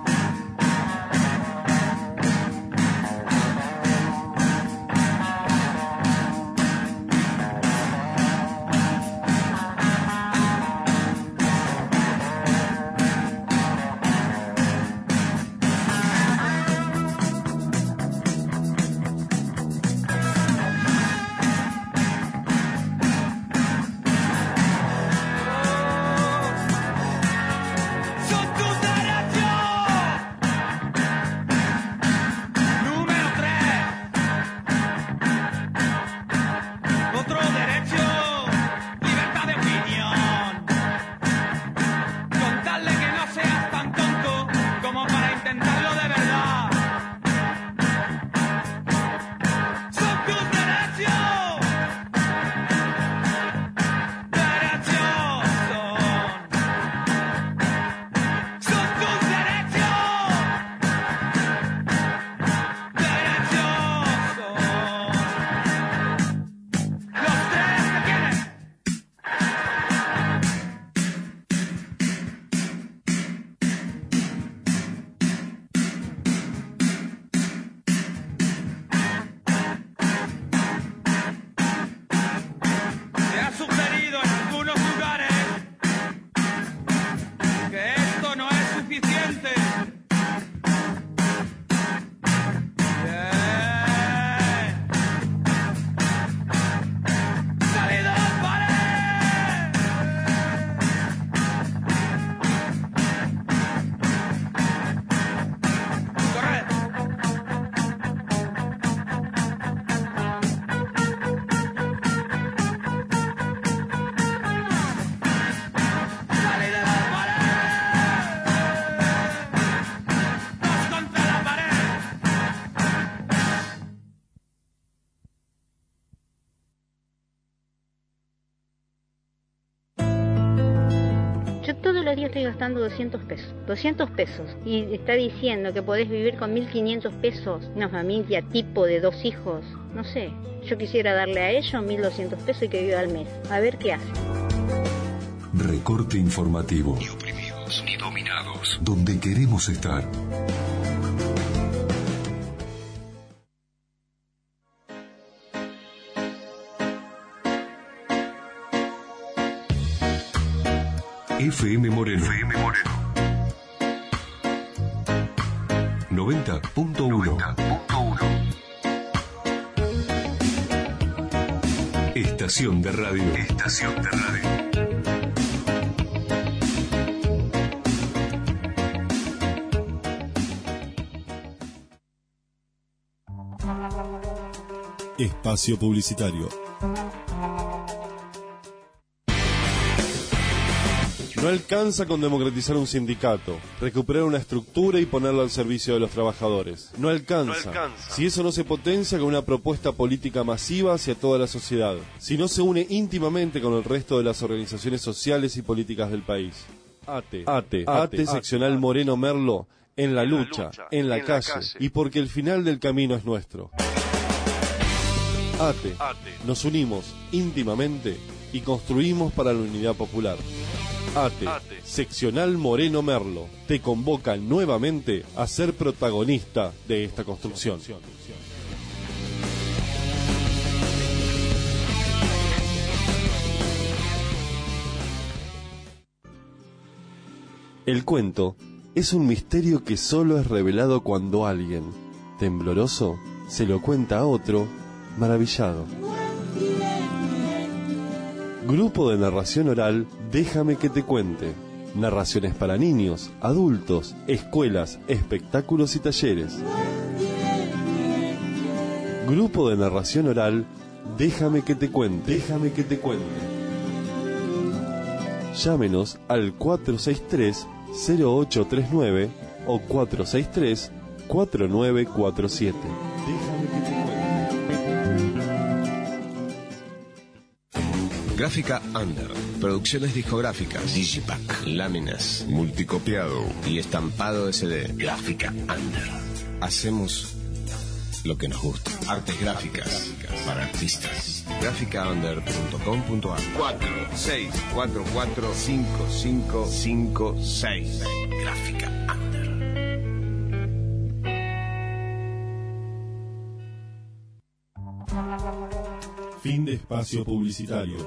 Estoy gastando 200 pesos y está diciendo que podés vivir con 1.500 pesos, una familia tipo de 2 hijos, no sé, yo quisiera darle a ellos 1.200 pesos y que viva al mes, a ver qué hace. Recorte informativo. Ni oprimidos ni dominados. Donde queremos estar. FM Moreno. 90.1. Estación de radio. Estación de radio. Espacio publicitario. No alcanza con democratizar un sindicato, recuperar una estructura y ponerlo al servicio de los trabajadores. No alcanza. Si eso no se potencia con una propuesta política masiva hacia toda la sociedad, si no se une íntimamente con el resto de las organizaciones sociales y políticas del país. ATE seccional Moreno Merlo, en la lucha, en la calle, y porque el final del camino es nuestro. ATE, nos unimos íntimamente y construimos para la unidad popular. ATE, seccional Moreno Merlo, te convoca nuevamente a ser protagonista de esta construcción. El cuento es un misterio que solo es revelado cuando alguien, tembloroso, se lo cuenta a otro, maravillado. Grupo de narración oral, Déjame que te cuente. Narraciones para niños, adultos, escuelas, espectáculos y talleres. Grupo de narración oral, Déjame que te cuente. Déjame que te cuente. Llámenos al 463-0839 o 463-4947. Déjame que te cuente. Gráfica Under, producciones discográficas, digipack, láminas, multicopiado y estampado SD. Gráfica Under. Hacemos lo que nos gusta. Artes gráficas para artistas. Gráficaunder.com.ar 46445556. Gráfica Under. Fin de espacio publicitario.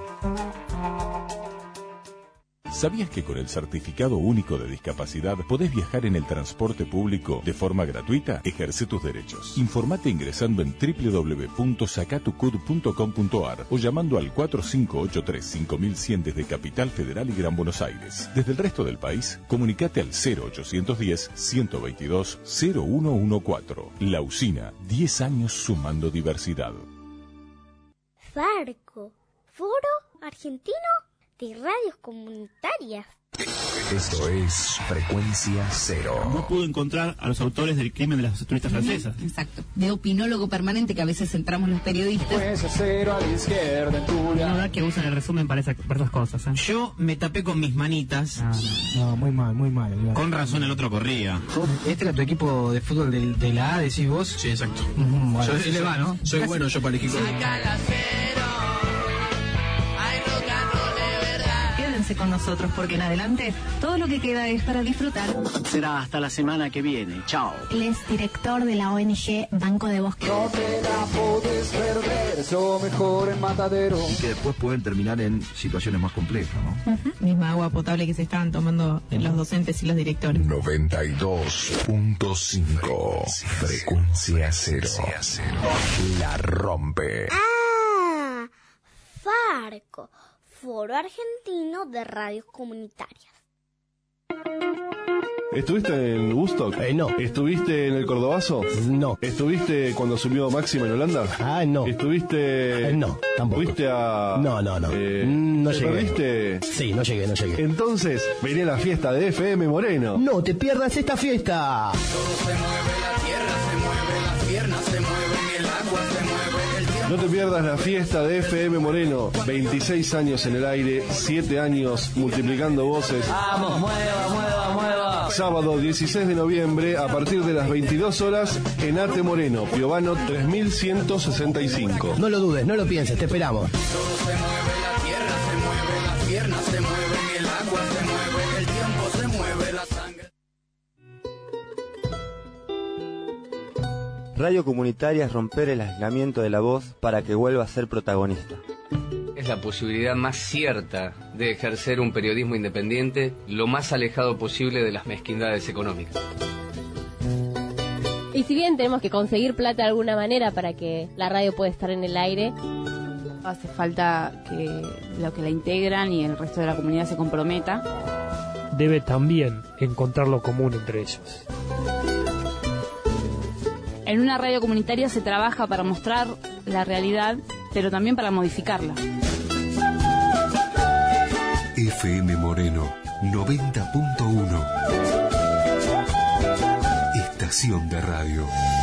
¿Sabías que con el Certificado Único de Discapacidad podés viajar en el transporte público de forma gratuita? Ejerce tus derechos. Informate ingresando en www.sacatucud.com.ar o llamando al 4583-5100 desde Capital Federal y Gran Buenos Aires. Desde el resto del país, comunicate al 0810-122-0114. La Usina, 10 años sumando diversidad. Farco, Foro Argentino de Radios Comunitarias. Esto es Frecuencia Cero. No pudo encontrar a los autores del crimen de las turistas francesas. Exacto. De opinólogo permanente que a veces entramos los periodistas. Frecuencia Cero a la izquierda, en tu la verdad que usan el resumen para esas cosas. Yo me tapé con mis manitas. No, muy mal, muy mal. Con razón el otro corría. ¿Este era tu equipo de fútbol de la A, decís vos? Sí, exacto. Bueno, yo le va, ¿no? Soy bueno yo para elegir. Con nosotros porque en adelante todo lo que queda es para disfrutar. Será hasta la semana que viene. Chao. Él es director de la ONG Banco de Bosque. No te la puedes perder, es lo mejor en Matadero. Y que después pueden terminar en situaciones más complejas, ¿no? Misma agua potable que se estaban tomando los docentes y los directores. 92.5 Frecuencia Cero. La rompe. ¡Ah! Farco, Foro Argentino de Radios Comunitarias. ¿Estuviste en Woodstock? No. ¿Estuviste en el Cordobazo? No. ¿Estuviste cuando subió Máxima en Holanda? No. ¿Estuviste...? No, tampoco. ¿Fuiste a...? No. No ¿te llegué. perdiste? Sí, no llegué. Entonces, vení a la fiesta de FM Moreno. No te pierdas esta fiesta. Todo se mueve, la tierra se mueve, las piernas se mueven, el agua se mueve, el tiempo. No te pierdas la fiesta de FM Moreno. 26 años en el aire, 7 años multiplicando voces. Vamos, mueva. Sábado 16 de noviembre a partir de las 22 horas en Ate Moreno, Piovano 3165. No lo dudes, no lo pienses, te esperamos. Todo se mueve, la tierra se mueve, las piernas se mueven, el agua se mueve, el tiempo se mueve, la sangre. Radio Comunitaria es romper el aislamiento de la voz para que vuelva a ser protagonista. Es la posibilidad más cierta de ejercer un periodismo independiente lo más alejado posible de las mezquindades económicas. Y si bien tenemos que conseguir plata de alguna manera para que la radio pueda estar en el aire, hace falta que los que la integran y el resto de la comunidad se comprometa. Debe también encontrar lo común entre ellos. En una radio comunitaria se trabaja para mostrar la realidad, pero también para modificarla. FM Moreno 90.1. Estación de radio.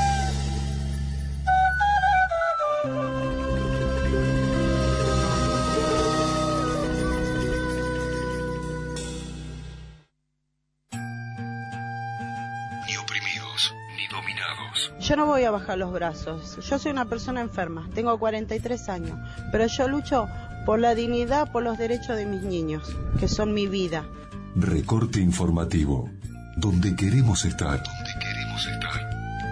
Ni oprimidos, ni dominados. Yo no voy a bajar los brazos. Yo soy una persona enferma, tengo 43 años, pero yo lucho por la dignidad, por los derechos de mis niños, que son mi vida. Recorte informativo. Donde queremos estar. Donde queremos estar.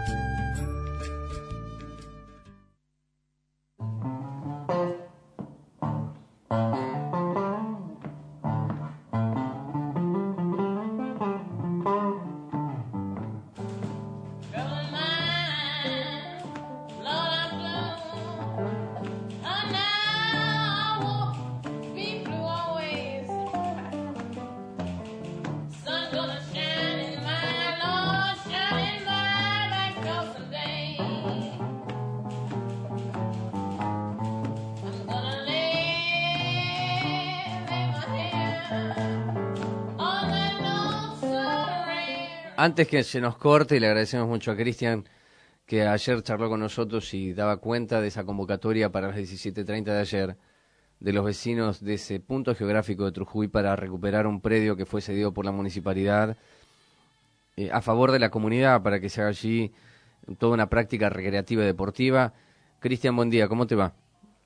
Antes que se nos corte, y le agradecemos mucho a Cristian, que ayer charló con nosotros y daba cuenta de esa convocatoria para las 17:30 de ayer, de los vecinos de ese punto geográfico de Trujuy para recuperar un predio que fue cedido por la municipalidad a favor de la comunidad, para que se haga allí toda una práctica recreativa y deportiva. Cristian, buen día, ¿cómo te va?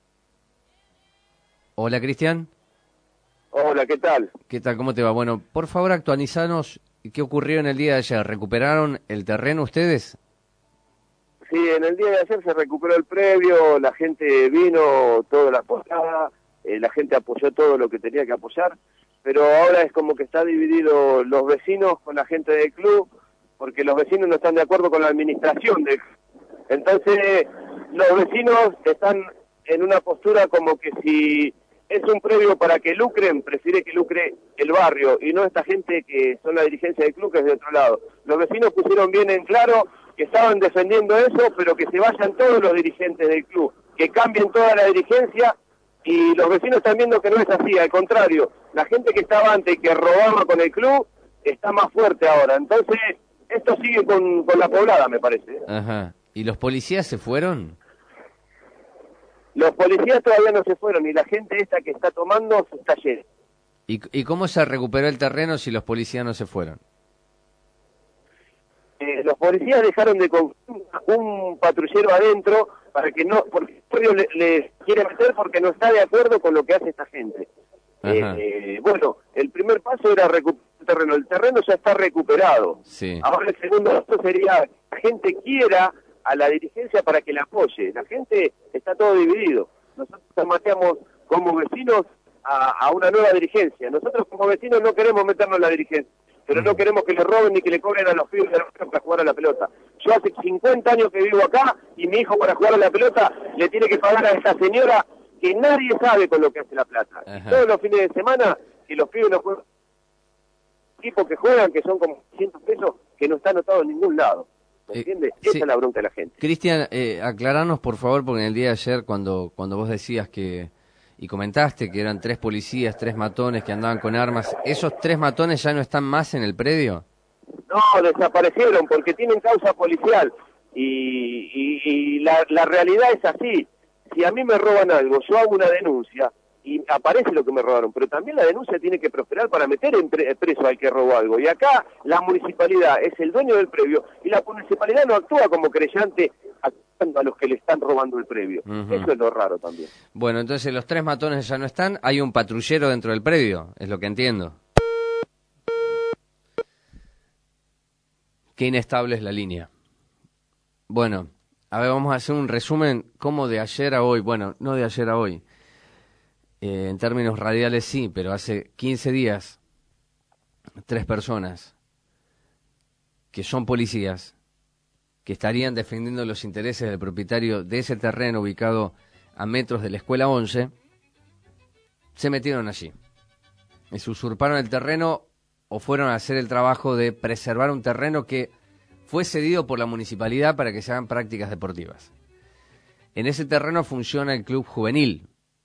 Hola, Cristian. Hola, ¿qué tal? ¿Qué tal, cómo te va? Bueno, por favor, actualizanos qué ocurrió en el día de ayer. ¿Recuperaron el terreno ustedes? Sí, en el día de ayer se recuperó el previo, la gente vino, toda la posada, la gente apoyó todo lo que tenía que apoyar, pero ahora es como que está dividido los vecinos con la gente del club, porque los vecinos no están de acuerdo con la administración del club. Entonces, los vecinos están en una postura como que si es un previo para que lucren, prefiere que lucre el barrio y no esta gente que son la dirigencia del club, que es de otro lado. Los vecinos pusieron bien en claro que estaban defendiendo eso, pero que se vayan todos los dirigentes del club, que cambien toda la dirigencia, y los vecinos están viendo que no es así, al contrario, la gente que estaba antes y que robaba con el club está más fuerte ahora. Entonces, esto sigue con la poblada, me parece. Ajá. ¿Y los policías se fueron? Los policías todavía no se fueron y la gente esta que está tomando se está yendo. ¿Y cómo se recuperó el terreno si los policías no se fueron? Los policías dejaron de con un patrullero adentro para que no, porque le quiere meter porque no está de acuerdo con lo que hace esta gente. Bueno, el primer paso era recuperar el terreno. El terreno ya está recuperado. Sí. Ahora el segundo paso sería que la gente quiera a la dirigencia para que la apoye. La gente está todo dividido. Nosotros mateamos como vecinos a una nueva dirigencia. Nosotros como vecinos no queremos meternos en la dirigencia, pero no queremos que le roben ni que le cobren a los pibes para jugar a la pelota. Yo hace 50 años que vivo acá y mi hijo para jugar a la pelota le tiene que pagar a esta señora que nadie sabe con lo que hace la plata. Y todos los fines de semana que los pibes no juegan, equipos que juegan, que son como 100 pesos, que no está anotado en ningún lado. ¿Me entiendes? Esa es la bronca de la gente. Cristian, aclaranos por favor, porque en el día de ayer cuando vos decías que, y comentaste que eran 3 policías, 3 matones que andaban con armas, ¿esos 3 matones ya no están más en el predio? No, desaparecieron porque tienen causa policial y la realidad es así. Si a mí me roban algo, yo hago una denuncia y aparece lo que me robaron, pero también la denuncia tiene que prosperar para meter preso al que robó algo. Y acá la municipalidad es el dueño del previo y la municipalidad no actúa como creyente actuando a los que le están robando el previo. Eso es lo raro también. Bueno, entonces los 3 matones ya no están, hay un patrullero dentro del predio, es lo que entiendo. Qué inestable es la línea. Bueno, a ver, vamos a hacer un resumen como de ayer a hoy. Bueno, no de ayer a hoy. En términos radiales sí, pero hace 15 días, 3 personas que son policías, que estarían defendiendo los intereses del propietario de ese terreno ubicado a metros de la Escuela 11, se metieron allí. Se usurparon el terreno o fueron a hacer el trabajo de preservar un terreno que fue cedido por la municipalidad para que se hagan prácticas deportivas. En ese terreno funciona el club juvenil.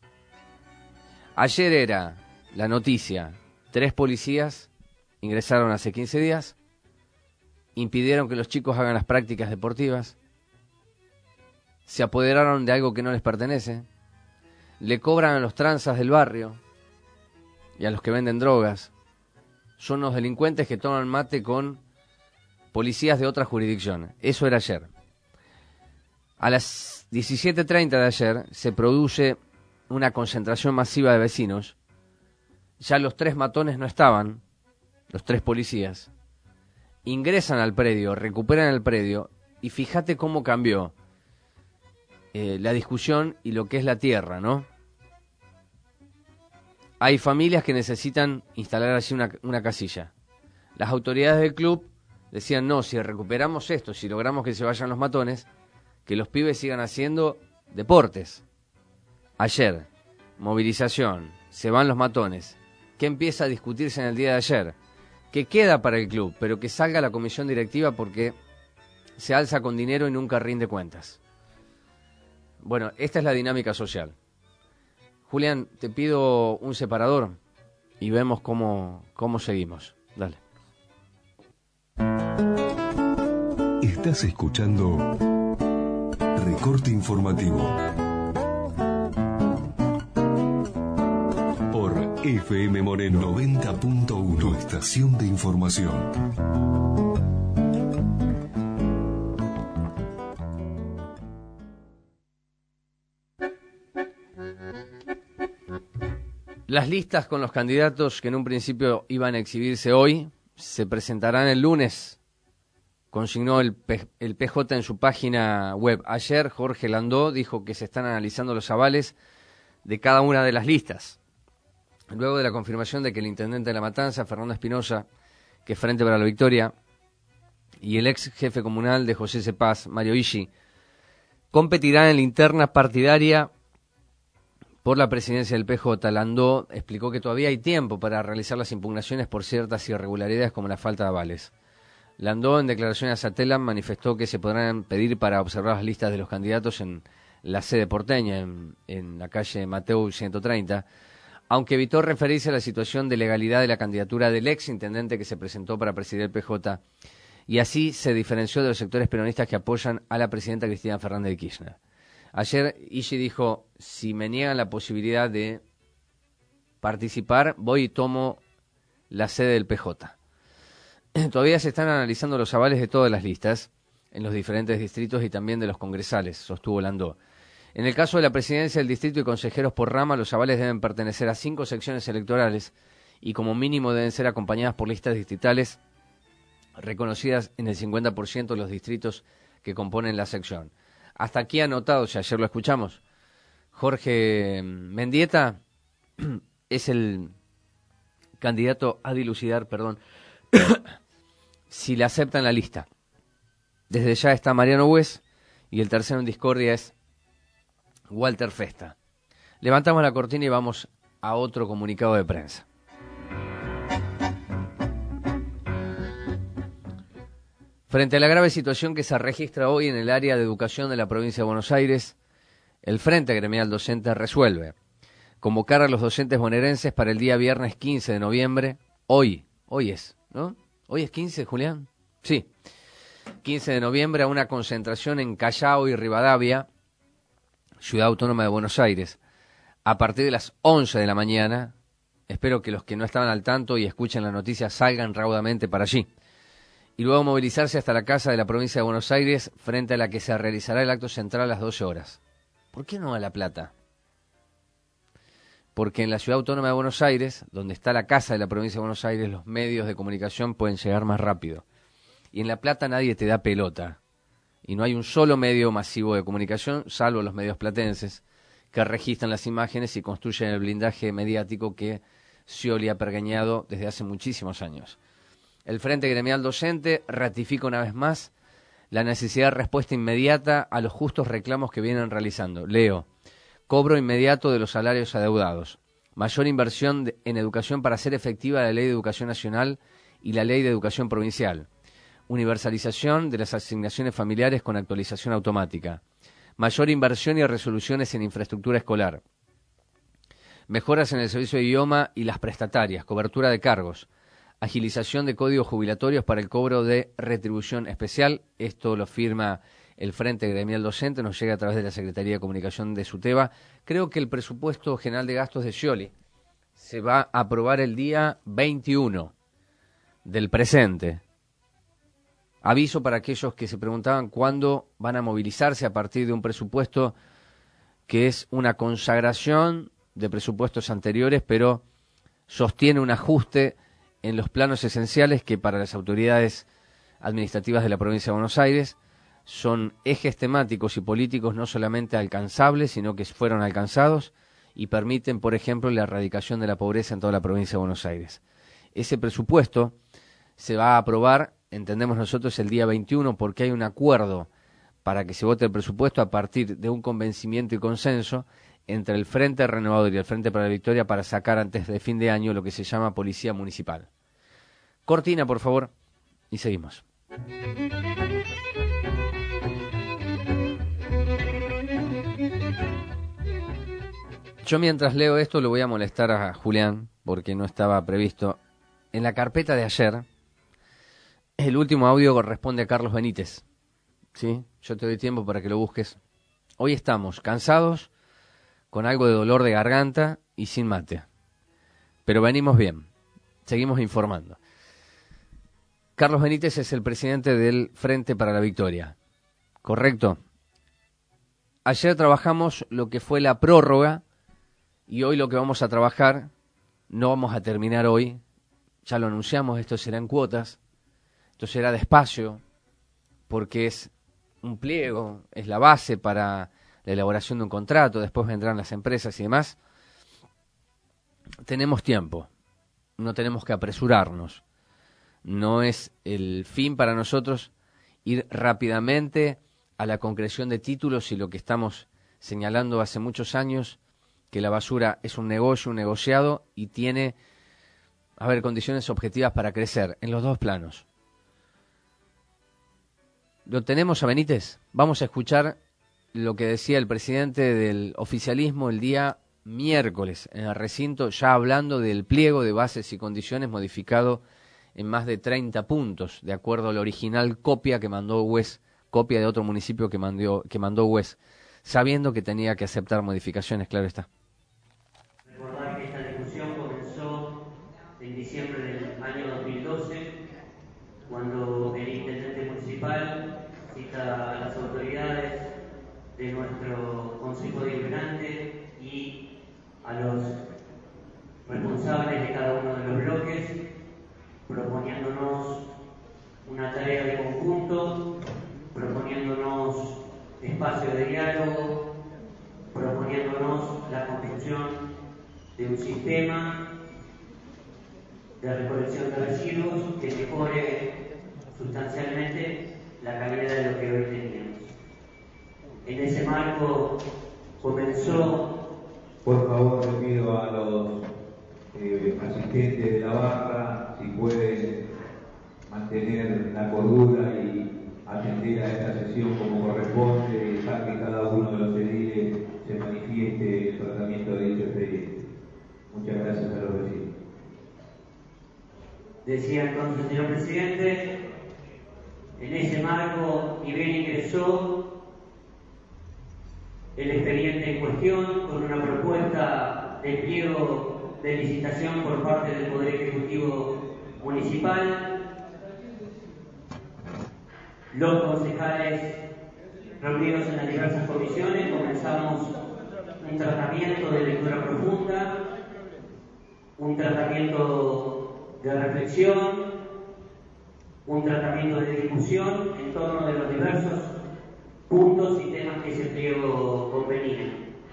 Ayer era la noticia, 3 policías ingresaron hace 15 días, impidieron que los chicos hagan las prácticas deportivas, se apoderaron de algo que no les pertenece, le cobran a los tranzas del barrio y a los que venden drogas. Son los delincuentes que toman mate con policías de otra jurisdicción. Eso era ayer. A las 17:30 de ayer se produce una concentración masiva de vecinos. Ya los 3 matones no estaban, los 3 policías. Ingresan al predio, recuperan el predio y fíjate cómo cambió la discusión y lo que es la tierra, ¿no? Hay familias que necesitan instalar allí una casilla. Las autoridades del club decían, no, si recuperamos esto, si logramos que se vayan los matones, que los pibes sigan haciendo deportes. Ayer, movilización, se van los matones. ¿Qué empieza a discutirse en el día de ayer? Que queda para el club, pero que salga la comisión directiva porque se alza con dinero y nunca rinde cuentas. Bueno, esta es la dinámica social. Julián, te pido un separador y vemos cómo seguimos. Dale. Estás escuchando Recorte Informativo por FM Moreno 90.1, tu estación de información. Las listas con los candidatos que en un principio iban a exhibirse hoy se presentarán el lunes, consignó el PJ en su página web. Ayer Jorge Landó dijo que se están analizando los avales de cada una de las listas. Luego de la confirmación de que el intendente de La Matanza, Fernando Espinosa, que es Frente para la Victoria, y el ex jefe comunal de José Cepaz, Mario Ishi, competirán en la interna partidaria por la presidencia del PJ. Landó explicó que todavía hay tiempo para realizar las impugnaciones por ciertas irregularidades como la falta de avales. Landó, en declaraciones a Telam, manifestó que se podrán pedir para observar las listas de los candidatos en la sede porteña, en la calle Mateu 130, aunque evitó referirse a la situación de legalidad de la candidatura del ex intendente que se presentó para presidir el PJ, y así se diferenció de los sectores peronistas que apoyan a la presidenta Cristina Fernández de Kirchner. Ayer Ishi dijo, si me niegan la posibilidad de participar, voy y tomo la sede del PJ. Todavía se están analizando los avales de todas las listas en los diferentes distritos y también de los congresales, sostuvo Landó. En el caso de la presidencia del distrito y consejeros por rama, los avales deben pertenecer a 5 secciones electorales y como mínimo deben ser acompañadas por listas distritales reconocidas en el 50% de los distritos que componen la sección. Hasta aquí anotado, si ayer lo escuchamos, Jorge Mendieta es el candidato a dilucidar, si le aceptan la lista. Desde ya está Mariano Hues y el tercero en discordia es Walter Festa. Levantamos la cortina y vamos a otro comunicado de prensa. Frente a la grave situación que se registra hoy en el área de educación de la provincia de Buenos Aires, el Frente Gremial Docente resuelve convocar a los docentes bonaerenses para el día viernes 15 de noviembre, hoy es, ¿no? ¿Hoy es 15, Julián? Sí, 15 de noviembre a una concentración en Callao y Rivadavia, Ciudad Autónoma de Buenos Aires, a partir de las 11 de la mañana. Espero que los que no estaban al tanto y escuchen la noticia salgan raudamente para allí. Y luego movilizarse hasta la Casa de la Provincia de Buenos Aires, frente a la que se realizará el acto central a las 12 horas. ¿Por qué no a La Plata? Porque en la Ciudad Autónoma de Buenos Aires, donde está la Casa de la Provincia de Buenos Aires, los medios de comunicación pueden llegar más rápido. Y en La Plata nadie te da pelota. Y no hay un solo medio masivo de comunicación, salvo los medios platenses, que registran las imágenes y construyen el blindaje mediático que Scioli ha pergeñado desde hace muchísimos años. El Frente Gremial Docente ratifica una vez más la necesidad de respuesta inmediata a los justos reclamos que vienen realizando. Leo, cobro inmediato de los salarios adeudados, mayor inversión en educación para hacer efectiva la Ley de Educación Nacional y la Ley de Educación Provincial, universalización de las asignaciones familiares con actualización automática, mayor inversión y resoluciones en infraestructura escolar, mejoras en el servicio de idioma y las prestatarias, cobertura de cargos, agilización de códigos jubilatorios para el cobro de retribución especial. Esto lo firma el Frente Gremial Docente, nos llega a través de la Secretaría de Comunicación de SUTEBA. Creo que el presupuesto general de gastos de Scioli se va a aprobar el día 21 del presente. Aviso para aquellos que se preguntaban cuándo van a movilizarse a partir de un presupuesto que es una consagración de presupuestos anteriores, pero sostiene un ajuste en los planos esenciales que para las autoridades administrativas de la provincia de Buenos Aires son ejes temáticos y políticos no solamente alcanzables, sino que fueron alcanzados y permiten, por ejemplo, la erradicación de la pobreza en toda la provincia de Buenos Aires. Ese presupuesto se va a aprobar, entendemos nosotros, el día 21, porque hay un acuerdo para que se vote el presupuesto a partir de un convencimiento y consenso entre el Frente Renovador y el Frente para la Victoria para sacar antes de fin de año lo que se llama Policía Municipal. Cortina, por favor, y seguimos. Yo mientras leo esto lo voy a molestar a Julián, porque no estaba previsto. En la carpeta de ayer, el último audio corresponde a Carlos Benítez. ¿Sí? Yo te doy tiempo para que lo busques. Hoy estamos cansados, con algo de dolor de garganta y sin mate. Pero venimos bien, seguimos informando. Carlos Benítez es el presidente del Frente para la Victoria, ¿correcto? Ayer trabajamos lo que fue la prórroga y hoy lo que vamos a trabajar, no vamos a terminar hoy, ya lo anunciamos, esto será en cuotas, esto será despacio, porque es un pliego, es la base para la elaboración de un contrato, después vendrán las empresas y demás. Tenemos tiempo, no tenemos que apresurarnos. No es el fin para nosotros ir rápidamente a la concreción de títulos y lo que estamos señalando hace muchos años, que la basura es un negocio, un negociado y tiene, condiciones objetivas para crecer en los dos planos. ¿Lo tenemos a Benítez? Vamos a escuchar lo que decía el presidente del oficialismo el día miércoles en el recinto, ya hablando del pliego de bases y condiciones modificado en más de 30 puntos, de acuerdo a la original copia que mandó UES, copia de otro municipio que mandó UES, sabiendo que tenía que aceptar modificaciones, claro está. Recordar que esta discusión comenzó en diciembre del año 2012, cuando el intendente municipal cita a las autoridades de nuestro Consejo Deliberante y a los responsables de cada uno de los bloques, proponiéndonos una tarea de conjunto, proponiéndonos espacio de diálogo, proponiéndonos la construcción de un sistema de recolección de residuos que mejore sustancialmente la calidad de lo que hoy teníamos. En ese marco comenzó... Por favor, le pido a los asistentes de la barra si pueden mantener la cordura y atender a esta sesión como corresponde, dejar que cada uno de los ediles se manifieste el tratamiento de dicho expediente. Muchas gracias a los vecinos. Decía entonces, señor presidente, en ese marco ni bien ingresó el expediente en cuestión con una propuesta de pliego de licitación por parte del Poder Ejecutivo Municipal. Los concejales reunidos en las diversas comisiones comenzamos un tratamiento de lectura profunda, un tratamiento de reflexión, un tratamiento de discusión en torno de los diversos puntos y temas que ese pliego convenía.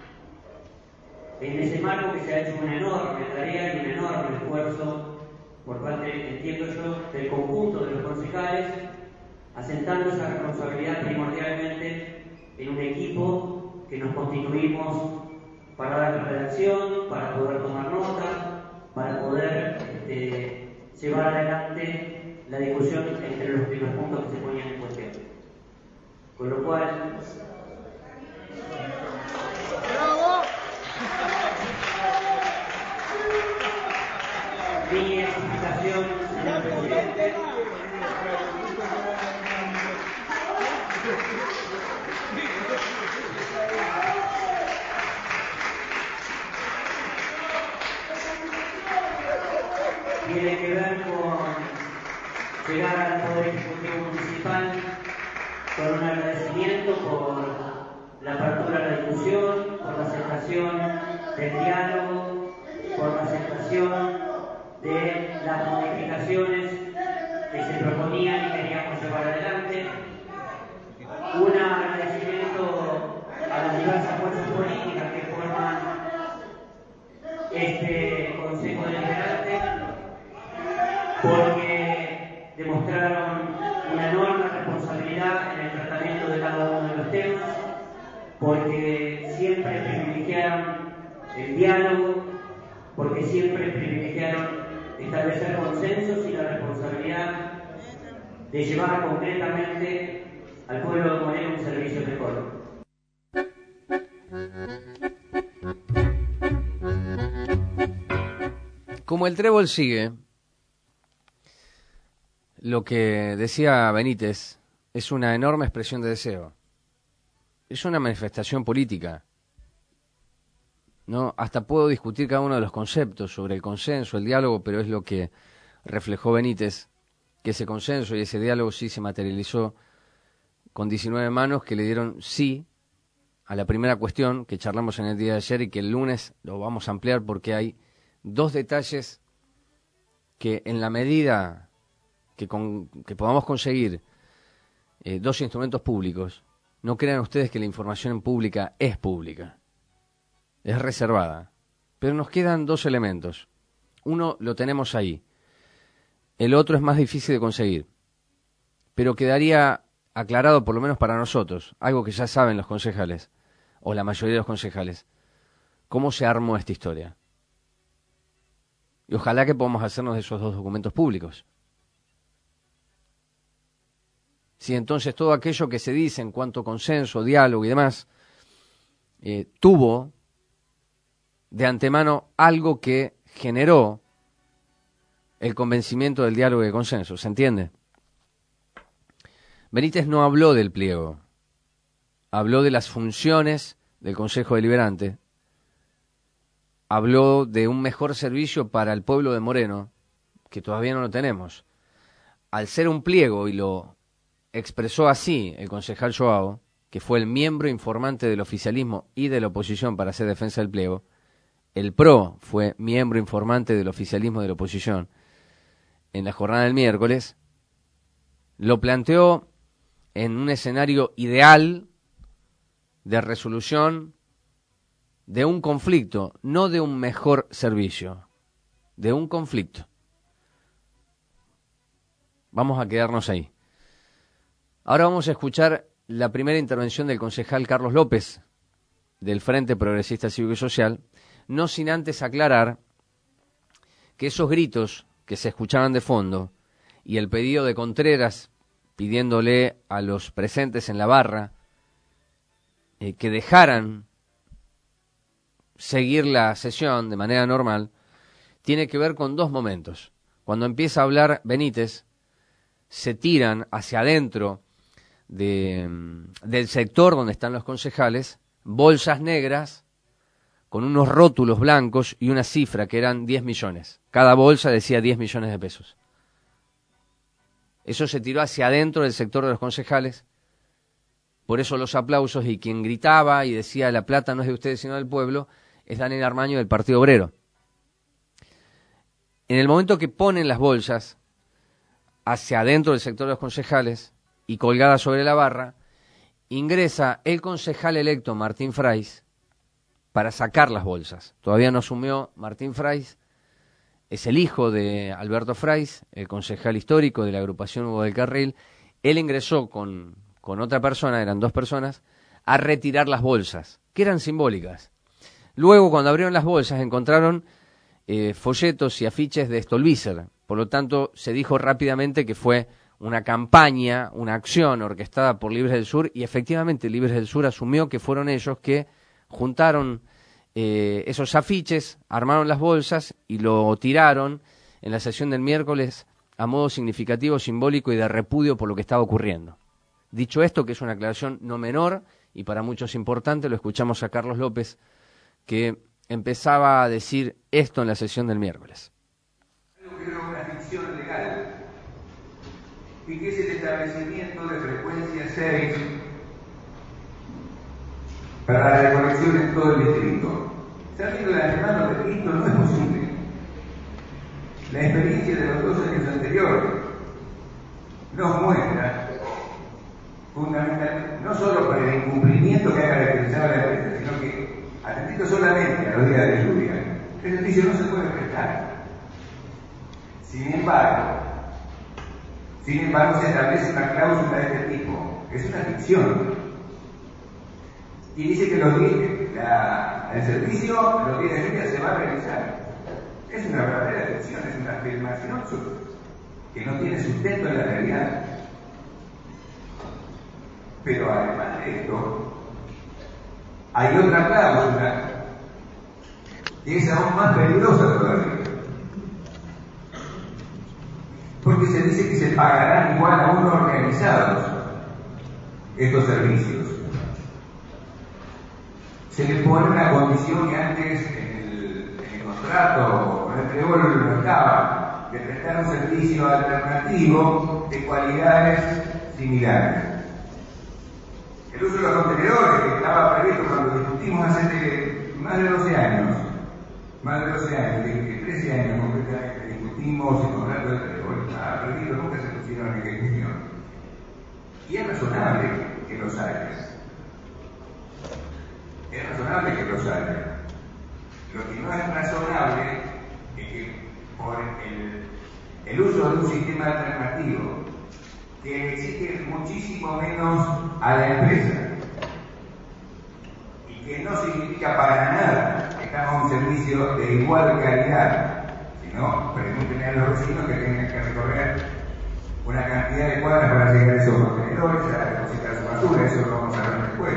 En ese marco que se ha hecho una enorme tarea y un enorme esfuerzo por parte, entiendo yo, del conjunto de los concejales asentando esa responsabilidad primordialmente en un equipo que nos constituimos para dar la redacción, para poder tomar nota, para poder llevar adelante la discusión entre los puntos que se ponían en cuestión. Con lo cual, mi explicación, señor presidente, tiene que ver con llegar al Poder Ejecutivo Municipal con un agradecimiento por la apertura de la discusión, por la aceptación del diálogo, por la aceptación de las modificaciones que se proponían y queríamos llevar adelante. Un agradecimiento a las diversas fuerzas políticas que forman este Consejo Deliberante, porque demostraron una enorme responsabilidad en el tratamiento de cada uno de los temas, porque siempre privilegiaron el diálogo, porque siempre privilegiaron establecer consensos y la responsabilidad de llevar concretamente al pueblo de Moreno un servicio mejor. Como el trébol sigue, lo que decía Benítez es una enorme expresión de deseo. Es una manifestación política, ¿no? Hasta puedo discutir cada uno de los conceptos sobre el consenso, el diálogo, pero es lo que reflejó Benítez, que ese consenso y ese diálogo sí se materializó con 19 manos que le dieron sí a la primera cuestión que charlamos en el día de ayer y que el lunes lo vamos a ampliar porque hay dos detalles que en la medida que podamos conseguir dos instrumentos públicos, no crean ustedes que la información pública es pública, es reservada. Pero nos quedan dos elementos. Uno lo tenemos ahí, el otro es más difícil de conseguir, pero quedaría aclarado por lo menos para nosotros, algo que ya saben los concejales, o la mayoría de los concejales, cómo se armó esta historia. Y ojalá que podamos hacernos de esos dos documentos públicos. Si entonces todo aquello que se dice en cuanto a consenso, diálogo y demás, tuvo de antemano algo que generó el convencimiento del diálogo y el consenso, ¿se entiende? Benítez no habló del pliego, habló de las funciones del Consejo Deliberante, habló de un mejor servicio para el pueblo de Moreno, que todavía no lo tenemos. Al ser un pliego, y lo expresó así el concejal Joao, que fue el miembro informante del oficialismo y de la oposición para hacer defensa del pliego, el PRO fue miembro informante del oficialismo y de la oposición en la jornada del miércoles, lo planteó en un escenario ideal de resolución de un conflicto, no de un mejor servicio, de un conflicto. Vamos a quedarnos ahí. Ahora vamos a escuchar la primera intervención del concejal Carlos López, del Frente Progresista Cívico y Social, no sin antes aclarar que esos gritos que se escuchaban de fondo y el pedido de Contreras pidiéndole a los presentes en la barra que dejaran seguir la sesión de manera normal, tiene que ver con dos momentos. Cuando empieza a hablar Benítez, se tiran hacia adentro del sector donde están los concejales bolsas negras con unos rótulos blancos y una cifra que eran 10 millones. Cada bolsa decía 10 millones de pesos. Eso se tiró hacia adentro del sector de los concejales. Por eso los aplausos, y quien gritaba y decía la plata no es de ustedes sino del pueblo, es Daniel Armaño del Partido Obrero. En el momento que ponen las bolsas hacia adentro del sector de los concejales y colgadas sobre la barra, ingresa el concejal electo Martín Fraiz para sacar las bolsas. Todavía no asumió Martín Fraiz, es el hijo de Alberto Fraiz, el concejal histórico de la agrupación Hugo del Carril, él ingresó con otra persona, eran 2 personas, a retirar las bolsas, que eran simbólicas. Luego, cuando abrieron las bolsas, encontraron folletos y afiches de Stolbizer. Por lo tanto, se dijo rápidamente que fue una campaña, una acción orquestada por Libres del Sur, y efectivamente Libres del Sur asumió que fueron ellos que juntaron esos afiches, armaron las bolsas y lo tiraron en la sesión del miércoles a modo significativo, simbólico y de repudio por lo que estaba ocurriendo. Dicho esto, que es una aclaración no menor y para muchos importante, lo escuchamos a Carlos López, que empezaba a decir esto en la sesión del miércoles. Creo una ficción legal, y que es el establecimiento de frecuencia 6 para la recolección en todo el distrito. Sabiendo de antemano que esto no es posible. La experiencia de los 2 años anteriores nos muestra, fundamentalmente, no solo por el incumplimiento que ha caracterizado la empresa, sino que, atendiendo solamente a los días de lluvia, el servicio no se puede prestar. Sin embargo, se establece una cláusula de este tipo. Es una ficción. Y dice que el servicio los días de lluvia se va a realizar. Es una verdadera ficción, es una afirmación que no tiene sustento en la realidad. Pero además de esto, hay otra cláusula que es aún más peligrosa todavía. Porque se dice que se pagarán igual a uno organizados estos servicios. Se le pone una condición que antes en el contrato con el Trébol no estaba, de prestar un servicio alternativo de cualidades similares. El uso de los contenedores, que estaba previsto cuando discutimos hace más de 12 años, de 13 años concretamente, discutimos el contrato del Trébol, estaba previsto, nunca se pusieron en ejecución. Y es razonable que los haya. Lo que no es razonable es que por el uso de un sistema alternativo que exige muchísimo menos a la empresa y que no significa para nada que estamos un servicio de igual calidad, sino permiten a los vecinos que tengan que recorrer una cantidad de cuadras para llegar a esos contenedores, a depositar su basura. Eso lo vamos a ver después.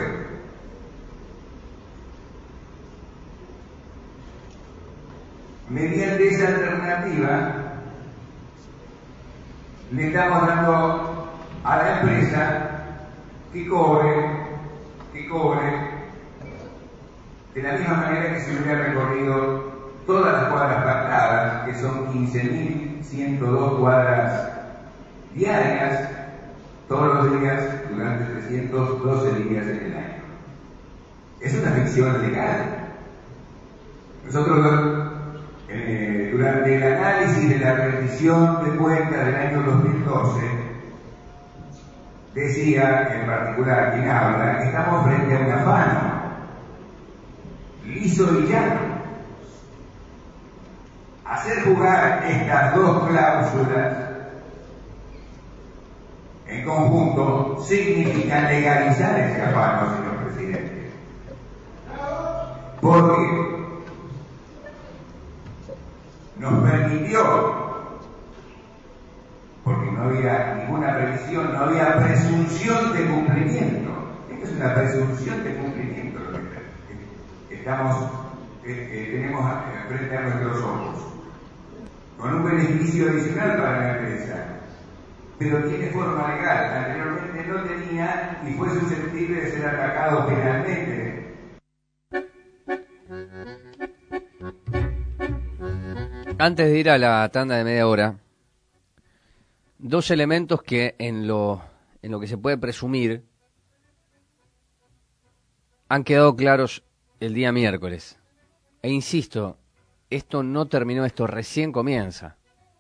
Mediante esa alternativa le estamos dando a la empresa que cobre de la misma manera que se hubiera recorrido todas las cuadras pactadas, que son 15.102 cuadras diarias, todos los días, durante 312 días en el año. Es una ficción legal. Nosotros, durante el análisis de la rendición de cuentas del año 2012, decía, en particular quien habla, que estamos frente a un afano liso y llano. Hacer jugar estas 2 cláusulas en conjunto significa legalizar ese afano, señor presidente. Porque nos permitió, porque no había ninguna previsión, no había presunción de cumplimiento. Esto es una presunción de cumplimiento lo que tenemos frente a nuestros ojos, con un beneficio adicional para la empresa, pero tiene forma legal. Anteriormente no tenía y fue susceptible de ser atacado penalmente. Antes de ir a la tanda de media hora, 2 elementos que en lo que se puede presumir han quedado claros el día miércoles. E insisto, esto no terminó, esto recién comienza.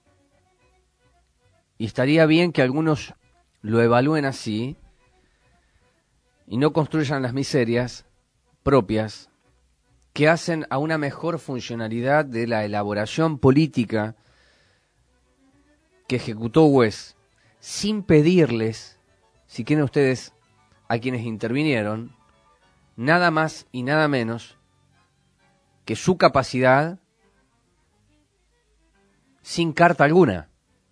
Y estaría bien que algunos lo evalúen así y no construyan las miserias propias que hacen a una mejor funcionalidad de la elaboración política que ejecutó Wes, sin pedirles, si quieren ustedes, a quienes intervinieron, nada más y nada menos que su capacidad sin carta alguna.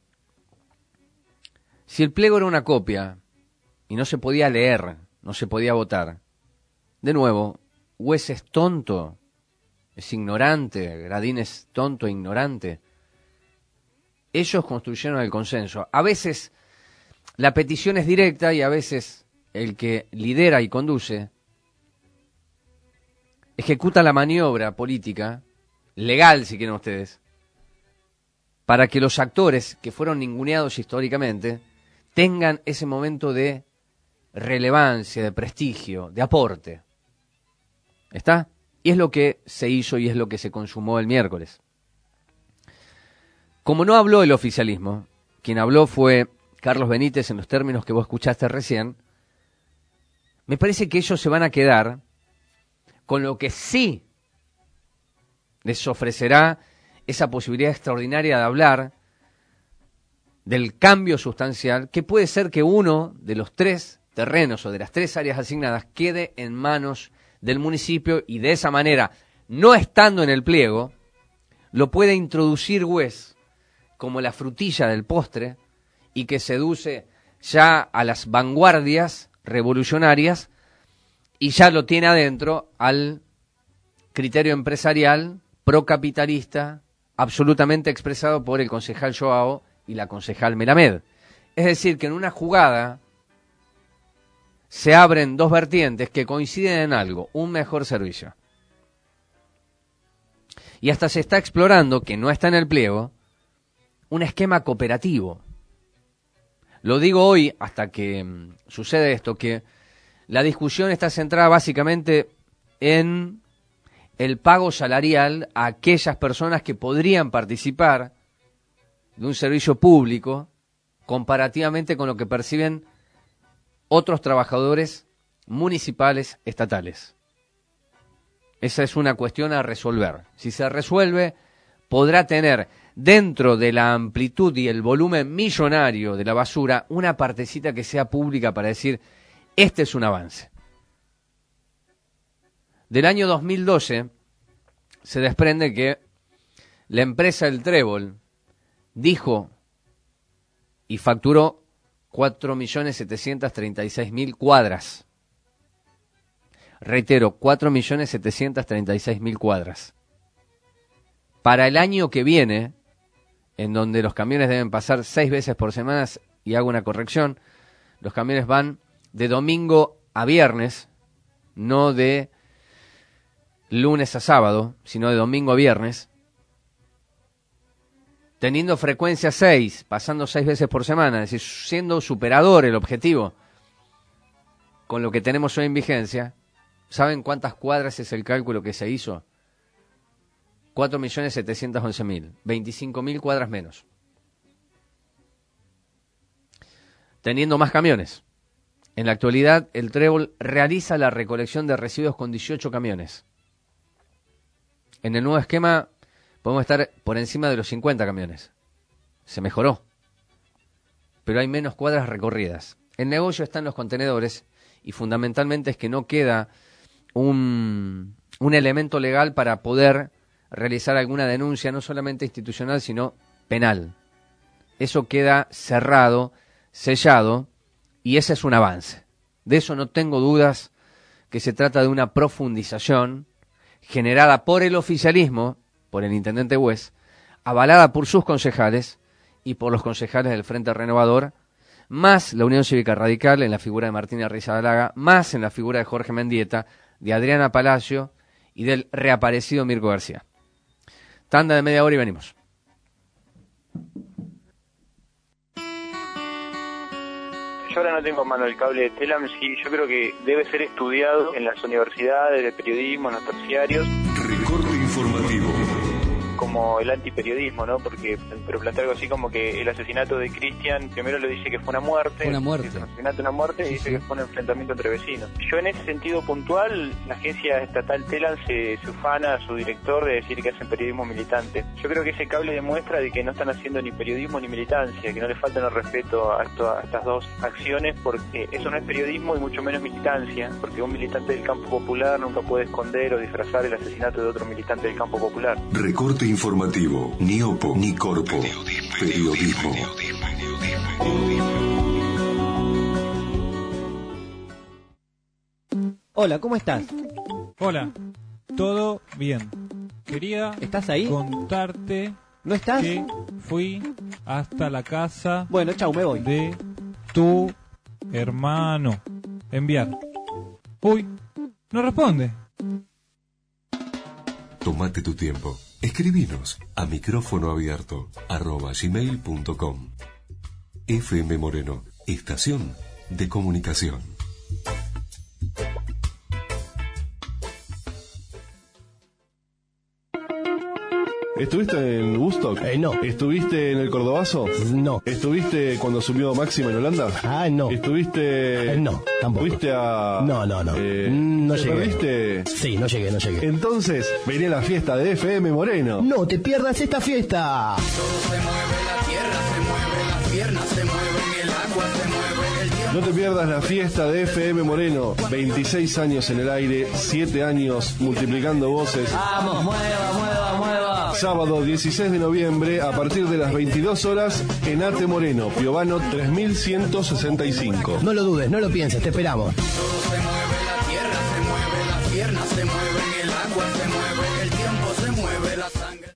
Si el pliego era una copia y no se podía leer, no se podía votar, de nuevo, Wes es tonto, es ignorante, Gradín es tonto e ignorante. Ellos construyeron el consenso. A veces la petición es directa y a veces el que lidera y conduce ejecuta la maniobra política, legal si quieren ustedes, para que los actores que fueron ninguneados históricamente tengan ese momento de relevancia, de prestigio, de aporte. ¿Está? Y es lo que se hizo y es lo que se consumó el miércoles. Como no habló el oficialismo, quien habló fue Carlos Benítez en los términos que vos escuchaste recién, me parece que ellos se van a quedar con lo que sí les ofrecerá esa posibilidad extraordinaria de hablar del cambio sustancial, que puede ser que uno de los 3 terrenos o de las 3 áreas asignadas quede en manos del municipio y de esa manera, no estando en el pliego, lo puede introducir Wes como la frutilla del postre y que seduce ya a las vanguardias revolucionarias y ya lo tiene adentro al criterio empresarial procapitalista absolutamente expresado por el concejal Joao y la concejal Melamed. Es decir, que en una jugada se abren 2 vertientes que coinciden en algo, un mejor servicio. Y hasta se está explorando, que no está en el pliego, un esquema cooperativo. Lo digo hoy, hasta que sucede esto, que la discusión está centrada básicamente en el pago salarial a aquellas personas que podrían participar de un servicio público comparativamente con lo que perciben otros trabajadores municipales estatales. Esa es una cuestión a resolver. Si se resuelve, podrá tener dentro de la amplitud y el volumen millonario de la basura una partecita que sea pública para decir, este es un avance. Del año 2012 se desprende que la empresa El Trébol dijo y facturó 4.736.000 cuadras. Reitero, 4.736.000 cuadras. Para el año que viene, en donde los camiones deben pasar 6 veces por semana, y hago una corrección, los camiones van de domingo a viernes, no de lunes a sábado, sino de domingo a viernes, teniendo frecuencia 6, pasando 6 veces por semana, es decir, siendo superador el objetivo con lo que tenemos hoy en vigencia. ¿Saben cuántas cuadras es el cálculo que se hizo? 4.711.000, 25.000 cuadras menos. Teniendo más camiones. En la actualidad, el Trébol realiza la recolección de residuos con 18 camiones. En el nuevo esquema podemos estar por encima de los 50 camiones. Se mejoró. Pero hay menos cuadras recorridas. El negocio está en los contenedores y fundamentalmente es que no queda un elemento legal para poder realizar alguna denuncia, no solamente institucional, sino penal. Eso queda cerrado, sellado, y ese es un avance. De eso no tengo dudas, que se trata de una profundización generada por el oficialismo, por el intendente Wes, avalada por sus concejales y por los concejales del Frente Renovador, más la Unión Cívica Radical en la figura de Martina Rizabalaga, más en la figura de Jorge Mendieta, de Adriana Palacio y del reaparecido Mirko García. Tanda de media hora y venimos. Yo ahora no tengo en mano el cable de Telam, sí, yo creo que debe ser estudiado en las universidades, de periodismo, en los terciarios. Recorte informativo. como el antiperiodismo, ¿no? Pero plantea algo así como que el asesinato de Cristian, primero lo dice que fue una muerte. Una muerte. Un asesinato, una muerte, y dice que fue un enfrentamiento entre vecinos. Yo en ese sentido puntual, la agencia estatal Telam se ufana a su director de decir que hacen periodismo militante. Yo creo que ese cable demuestra de que no están haciendo ni periodismo ni militancia, que no le faltan el respeto a estas dos acciones, porque eso no es periodismo y mucho menos militancia, porque un militante del campo popular nunca puede esconder o disfrazar el asesinato de otro militante del campo popular. Recorte informativo, ni OPO, ni Corpo. Periodismo. Hola, ¿cómo estás? Hola, todo bien. Quería ¿Estás ahí? Contarte ¿No estás? que fui hasta la casa Bueno, chau, me voy. de tu hermano. Enviar. Uy, no responde. Tómate tu tiempo. Escribinos a micrófonoabierto@gmail.com. FM Moreno, estación de comunicación. ¿Estuviste en Woodstock? No. ¿Estuviste en el Cordobazo? No. ¿Estuviste cuando subió Máxima en Holanda? No. ¿Estuviste...? No, tampoco. ¿Fuiste a...? No. No ¿te llegué. perdiste? Sí, no llegué. Entonces, vení a la fiesta de FM Moreno. No te pierdas esta fiesta. Todo se mueve, la tierra se mueve, las piernas se mueven, el agua se mueve, el tiempo. No te pierdas la fiesta de FM Moreno. 26 años en el aire, 7 años multiplicando voces. Vamos, mueva. Sábado 16 de noviembre a partir de las 22 horas en Ate Moreno, Piovano 3165. No lo dudes, no lo pienses, te esperamos. Todo se mueve, la tierra se mueve, las piernas se mueven, el agua se mueve, el tiempo se mueve, la sangre.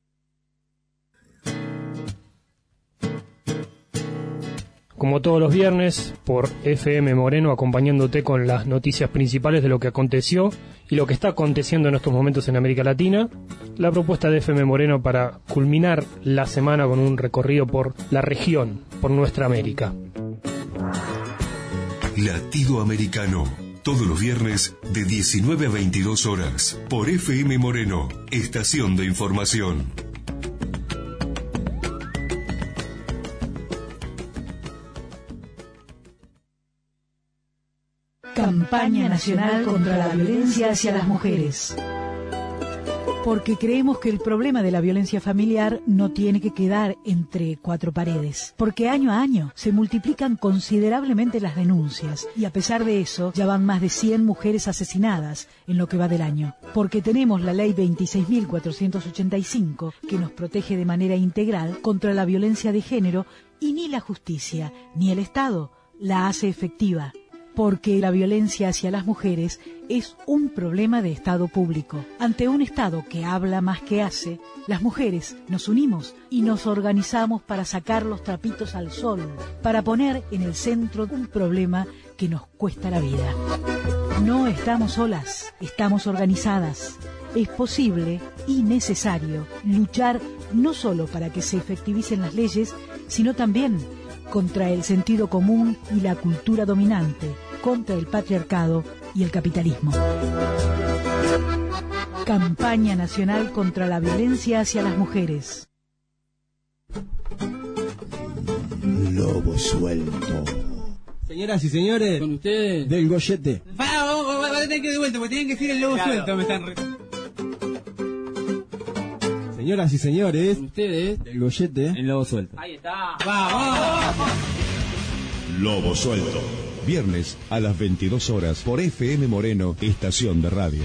Como todos los viernes, por FM Moreno, acompañándote con las noticias principales de lo que aconteció y lo que está aconteciendo en estos momentos en América Latina. La propuesta de FM Moreno para culminar la semana con un recorrido por la región, por nuestra América. Latido Americano. Todos los viernes de 19 a 22 horas por FM Moreno, estación de información. Campaña Nacional contra la Violencia hacia las Mujeres. Porque creemos que el problema de la violencia familiar no tiene que quedar entre cuatro paredes. Porque año a año se multiplican considerablemente las denuncias y a pesar de eso ya van más de 100 mujeres asesinadas en lo que va del año. Porque tenemos la ley 26.485 que nos protege de manera integral contra la violencia de género y ni la justicia ni el Estado la hace efectiva. Porque la violencia hacia las mujeres es un problema de Estado público. Ante un Estado que habla más que hace, las mujeres nos unimos y nos organizamos para sacar los trapitos al sol, para poner en el centro un problema que nos cuesta la vida. No estamos solas, estamos organizadas. Es posible y necesario luchar no solo para que se efectivicen las leyes, sino también contra el sentido común y la cultura dominante, contra el patriarcado y el capitalismo. Campaña Nacional contra la Violencia hacia las Mujeres. Lobo suelto. Señoras y señores, con ustedes, del Goyete. Vamos a tener que de vuelta, porque tienen que decir el lobo suelto. Me están Señoras y señores, con ustedes, del Goyete, el lobo suelto. Ahí está. ¡Vamos! Lobo Suelto. Viernes a las 22 horas por FM Moreno, estación de radio.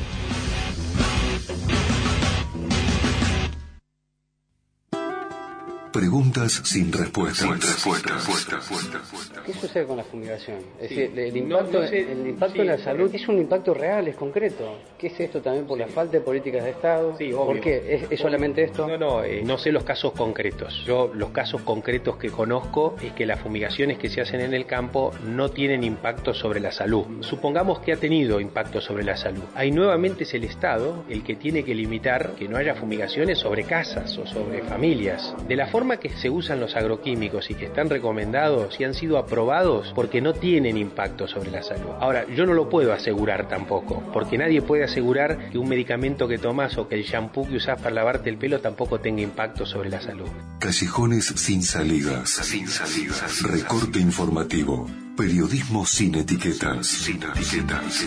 Preguntas sin respuesta. ¿Qué sucede con la fumigación? Es decir, el impacto en la salud es un impacto real, es concreto. ¿Qué es esto también por la falta de políticas de Estado? Sí, obvio. ¿Por qué? ¿Es solamente esto? No sé los casos concretos. Yo los casos concretos que conozco es que las fumigaciones que se hacen en el campo no tienen impacto sobre la salud. Supongamos que ha tenido impacto sobre la salud. Ahí nuevamente es el Estado el que tiene que limitar que no haya fumigaciones sobre casas o sobre familias. De la forma forma que se usan los agroquímicos y que están recomendados y han sido aprobados porque no tienen impacto sobre la salud. Ahora, yo no lo puedo asegurar tampoco, porque nadie puede asegurar que un medicamento que tomas o que el shampoo que usás para lavarte el pelo tampoco tenga impacto sobre la salud. Callejones sin salidas. Sin salidas. Recorte informativo. Periodismo sin etiquetas. Sin etiquetas.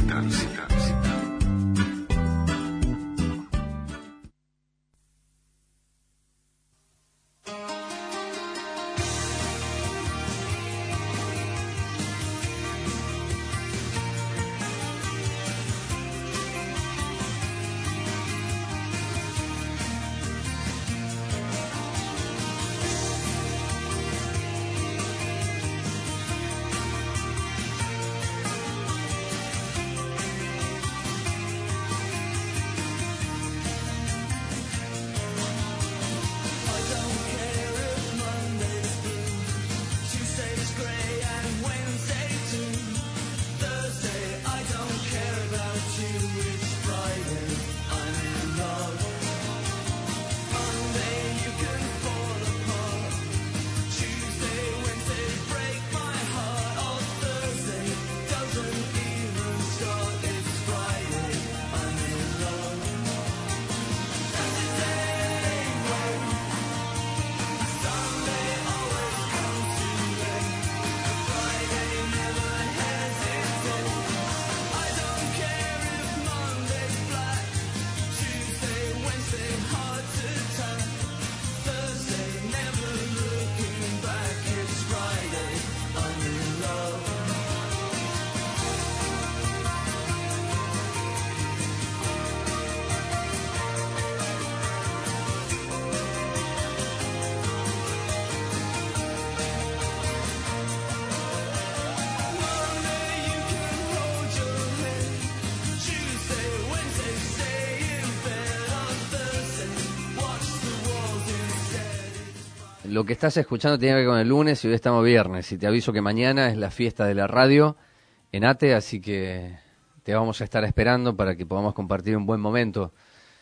Lo que estás escuchando tiene que ver con el lunes y hoy estamos viernes. Y te aviso que mañana es la fiesta de la radio en ATE, así que te vamos a estar esperando para que podamos compartir un buen momento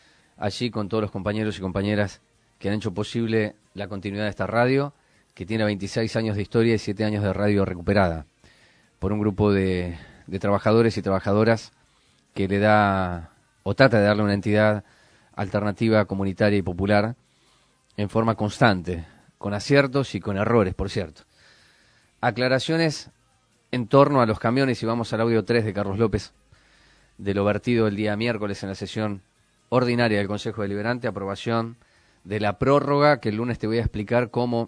allí con todos los compañeros y compañeras que han hecho posible la continuidad de esta radio, que tiene 26 años de historia y 7 años de radio recuperada, por un grupo de trabajadores y trabajadoras que le da, o trata de darle una entidad alternativa, comunitaria y popular en forma constante, con aciertos y con errores, por cierto. Aclaraciones en torno a los camiones, y vamos al audio 3 de Carlos López, de lo vertido el día miércoles en la sesión ordinaria del Consejo Deliberante, aprobación de la prórroga, que el lunes te voy a explicar cómo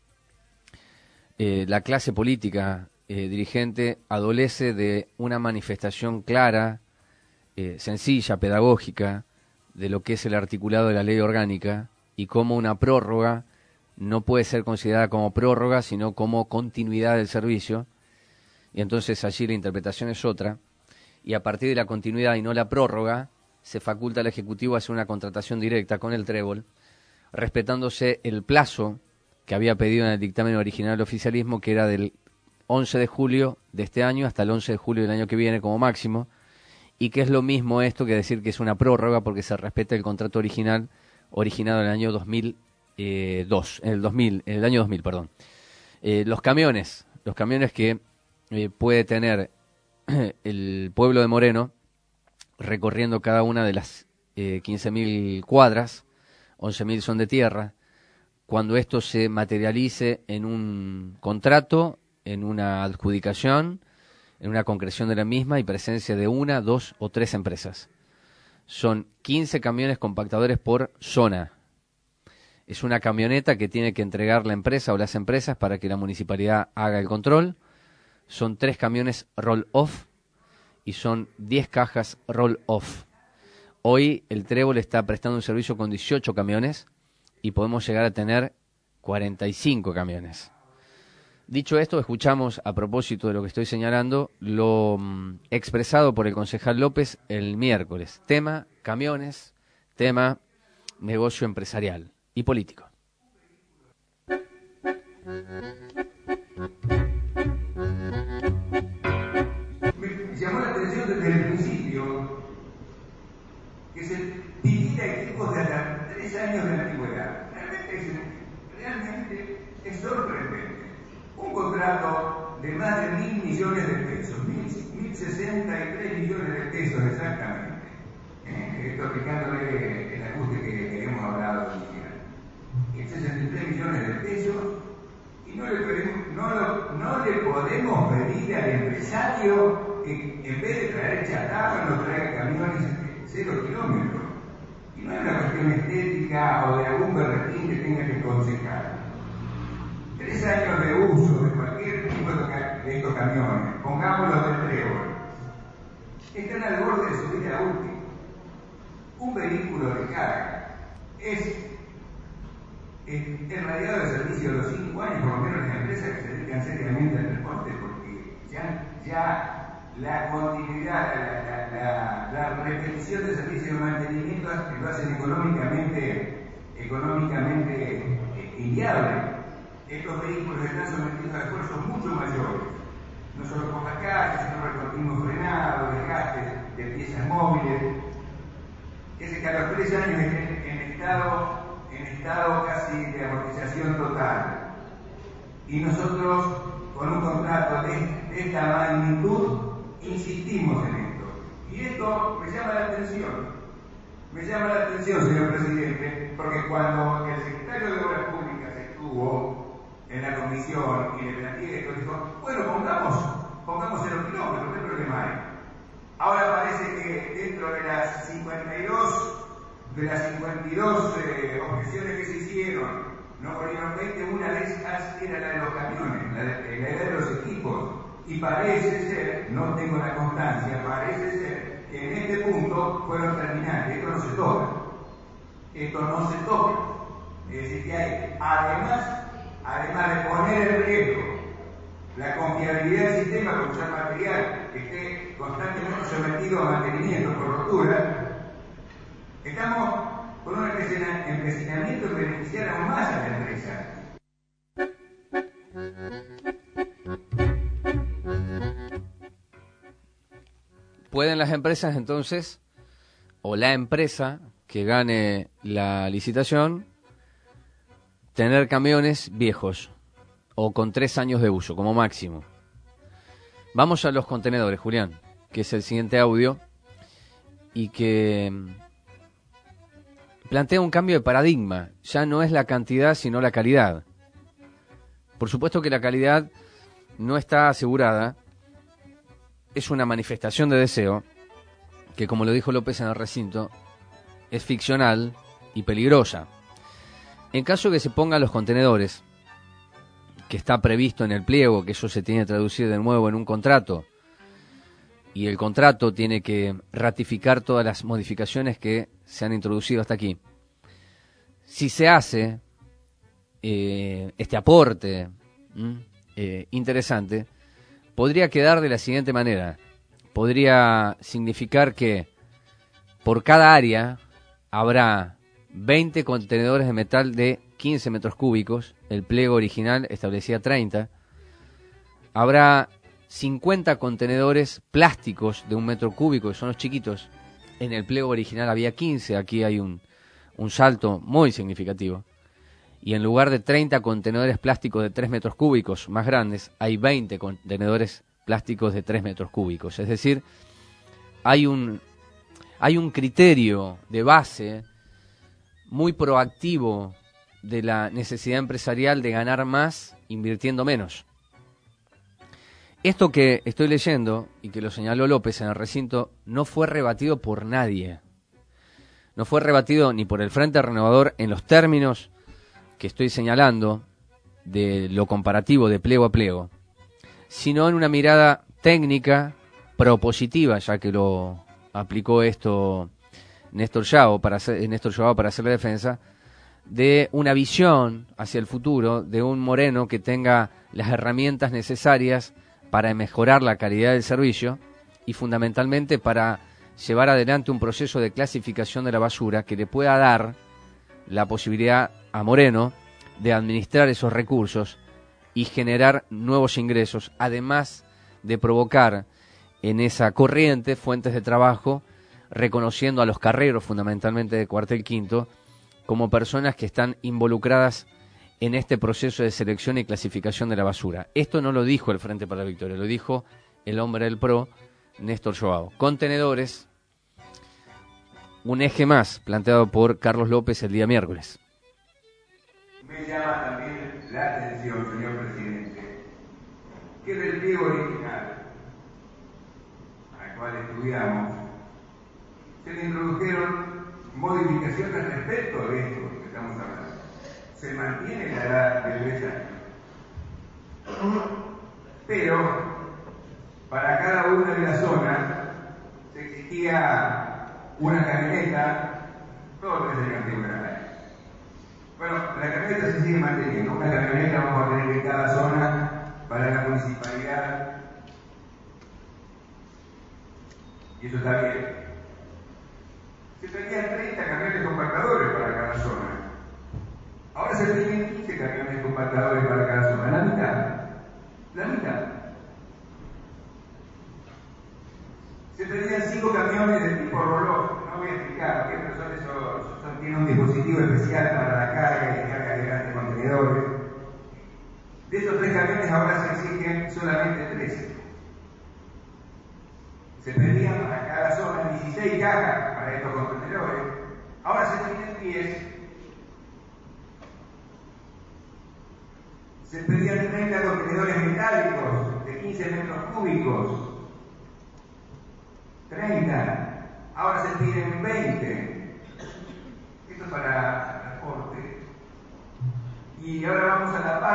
la clase política dirigente adolece de una manifestación clara, sencilla, pedagógica, de lo que es el articulado de la ley orgánica, y cómo una prórroga no puede ser considerada como prórroga, sino como continuidad del servicio, y entonces allí la interpretación es otra, y a partir de la continuidad y no la prórroga, se faculta al Ejecutivo a hacer una contratación directa con el trébol, respetándose el plazo que había pedido en el dictamen original del oficialismo, que era del 11 de julio de este año hasta el 11 de julio del año que viene como máximo, y que es lo mismo esto que decir que es una prórroga, porque se respeta el contrato original originado en el año 2002, en el año 2000, perdón. Los camiones que puede tener el pueblo de Moreno recorriendo cada una de las 15.000 cuadras, 11.000 son de tierra, cuando esto se materialice en un contrato, en una adjudicación, en una concreción de la misma y presencia de 1, 2 o 3 empresas. Son 15 camiones compactadores por zona. Es una camioneta que tiene que entregar la empresa o las empresas para que la municipalidad haga el control. Son 3 camiones roll-off y son 10 cajas roll-off. Hoy el Trébol está prestando un servicio con 18 camiones y podemos llegar a tener 45 camiones. Dicho esto, escuchamos, a propósito de lo que estoy señalando, lo expresado por el concejal López el miércoles. Tema camiones, tema negocio empresarial y político. Me llamó la atención desde el principio que se divida equipos de hasta 3 años de antigüedad. Realmente realmente es sorprendente. Un contrato de más de 1.000 millones de pesos, 1.063 millones de pesos exactamente. Esto aplicándole el ajuste que hemos hablado inicial. 63 millones de pesos, y no le podemos pedir al empresario que en vez de traer chatarra nos traiga camiones 0 kilómetros. Y no es una cuestión estética o de algún berretín que tenga que aconsejar. 3 años de uso de cualquier tipo de estos camiones, pongámoslos de Trébol, están al borde de su vida útil. Un vehículo de carga es radiado de servicio a los 5 años, por lo menos las empresas que se dedican seriamente al transporte, porque ya la continuidad, la repetición de servicio de mantenimiento lo hacen económicamente inviable. Estos vehículos están sometidos a esfuerzos mucho mayores, no solo por la calle, sino por el continuo frenado, desgaste de piezas móviles. Es que a los 3 años en estado casi de amortización total. Y nosotros, con un contrato de esta magnitud, insistimos en esto. Y esto me llama la atención. Me llama la atención, señor presidente, porque cuando el secretario de Obras Públicas estuvo en la comisión y le planteé esto, dijo, bueno, pongamos 0 kilómetros, ¿qué problema hay? Ahora parece que dentro de las 52 objeciones que se hicieron, no volvieron 20, una de esas era la de los camiones, la edad de los equipos, y parece ser, no tengo la constancia, parece ser que en este punto fueron terminadas. Esto no se toca. Es decir, que hay, además de poner en riesgo la confiabilidad del sistema con usar material que esté constantemente sometido a mantenimiento por rotura, estamos con un empecinamiento que beneficiará aún más a la empresa. ¿Pueden las empresas entonces, o la empresa que gane la licitación, tener camiones viejos o con 3 años de uso como máximo? Vamos a los contenedores, Julián, que es el siguiente audio y que plantea un cambio de paradigma. Ya no es la cantidad sino la calidad. Por supuesto que la calidad no está asegurada. Es una manifestación de deseo que, como lo dijo López en el recinto, es ficcional y peligrosa. En caso de que se pongan los contenedores, que está previsto en el pliego, que eso se tiene que traducir de nuevo en un contrato, y el contrato tiene que ratificar todas las modificaciones que se han introducido hasta aquí. Si se hace este aporte interesante, podría quedar de la siguiente manera. Podría significar que por cada área habrá 20 contenedores de metal de 15 metros cúbicos, el pliego original establecía 30, habrá 50 contenedores plásticos de 1 metro cúbico, que son los chiquitos, en el pliego original había 15, aquí hay un salto muy significativo, y en lugar de 30 contenedores plásticos de 3 metros cúbicos más grandes, hay 20 contenedores plásticos de 3 metros cúbicos, es decir, hay un criterio de base muy proactivo de la necesidad empresarial de ganar más invirtiendo menos. Esto que estoy leyendo, y que lo señaló López en el recinto, no fue rebatido por nadie. No fue rebatido ni por el Frente Renovador en los términos que estoy señalando de lo comparativo de pliego a pliego, sino en una mirada técnica propositiva, ya que lo aplicó esto Néstor Llao para hacer la defensa, de una visión hacia el futuro de un Moreno que tenga las herramientas necesarias para mejorar la calidad del servicio y fundamentalmente para llevar adelante un proceso de clasificación de la basura que le pueda dar la posibilidad a Moreno de administrar esos recursos y generar nuevos ingresos, además de provocar en esa corriente fuentes de trabajo, reconociendo a los carreros fundamentalmente de Cuartel Quinto como personas que están involucradas en este proceso de selección y clasificación de la basura. Esto no lo dijo el Frente para la Victoria, lo dijo el hombre del PRO, Néstor Joao. Contenedores, un eje más planteado por Carlos López el día miércoles. Me llama también la atención, señor presidente, que del pliego original al cual estudiamos se le introdujeron modificaciones respecto de esto que estamos hablando. Se mantiene la edad de 3 años, pero para cada una de las zonas se exigía una camioneta, todos 3 años de antigüedad. Bueno, la camioneta se sigue manteniendo, una camioneta vamos a tener en cada zona para la municipalidad, y eso está bien. Se pedían 30 camiones compactadores para cada zona. Ahora se piden 15 camiones compactadores para cada zona. La mitad. La mitad. Se pedían 5 camiones de tipo reloj. No voy a explicar, porque estos son esos, tienen un dispositivo especial para la carga y descarga de grandes contenedores. De esos 3 camiones ahora se exigen solamente 13. Se pedían para cada zona 16 cajas para estos contenedores. Ahora se piden 10. Se pedían 30 contenedores metálicos de 15 metros cúbicos. 30. Ahora se piden 20. Esto es para transporte. Y ahora vamos a la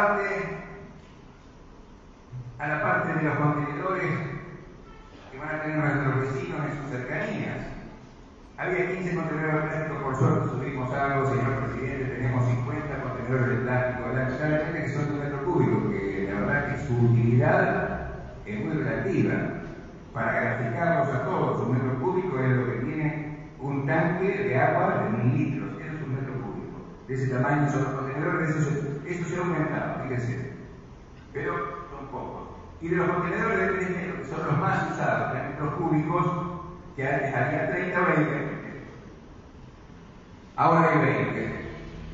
parte de los contenedores que van a tener nuestros vecinos en sus cercanías. Había 15 contenedores de plástico, por suerte subimos algo, señor presidente, tenemos 50 contenedores de plástico, lamentablemente que son de 1 metro cúbico, que la verdad que su utilidad es muy relativa. Para graficarlos a todos, 1 metro cúbico es lo que tiene un tanque de agua de 1000 litros, eso es 1 metro cúbico. De ese tamaño son los contenedores, eso se ha aumentado, fíjense, pero son pocos. Y de los contenedores de 3 metros, que son los más usados, 3 metros cúbicos, que antes había 30 o 20, ahora hay 20.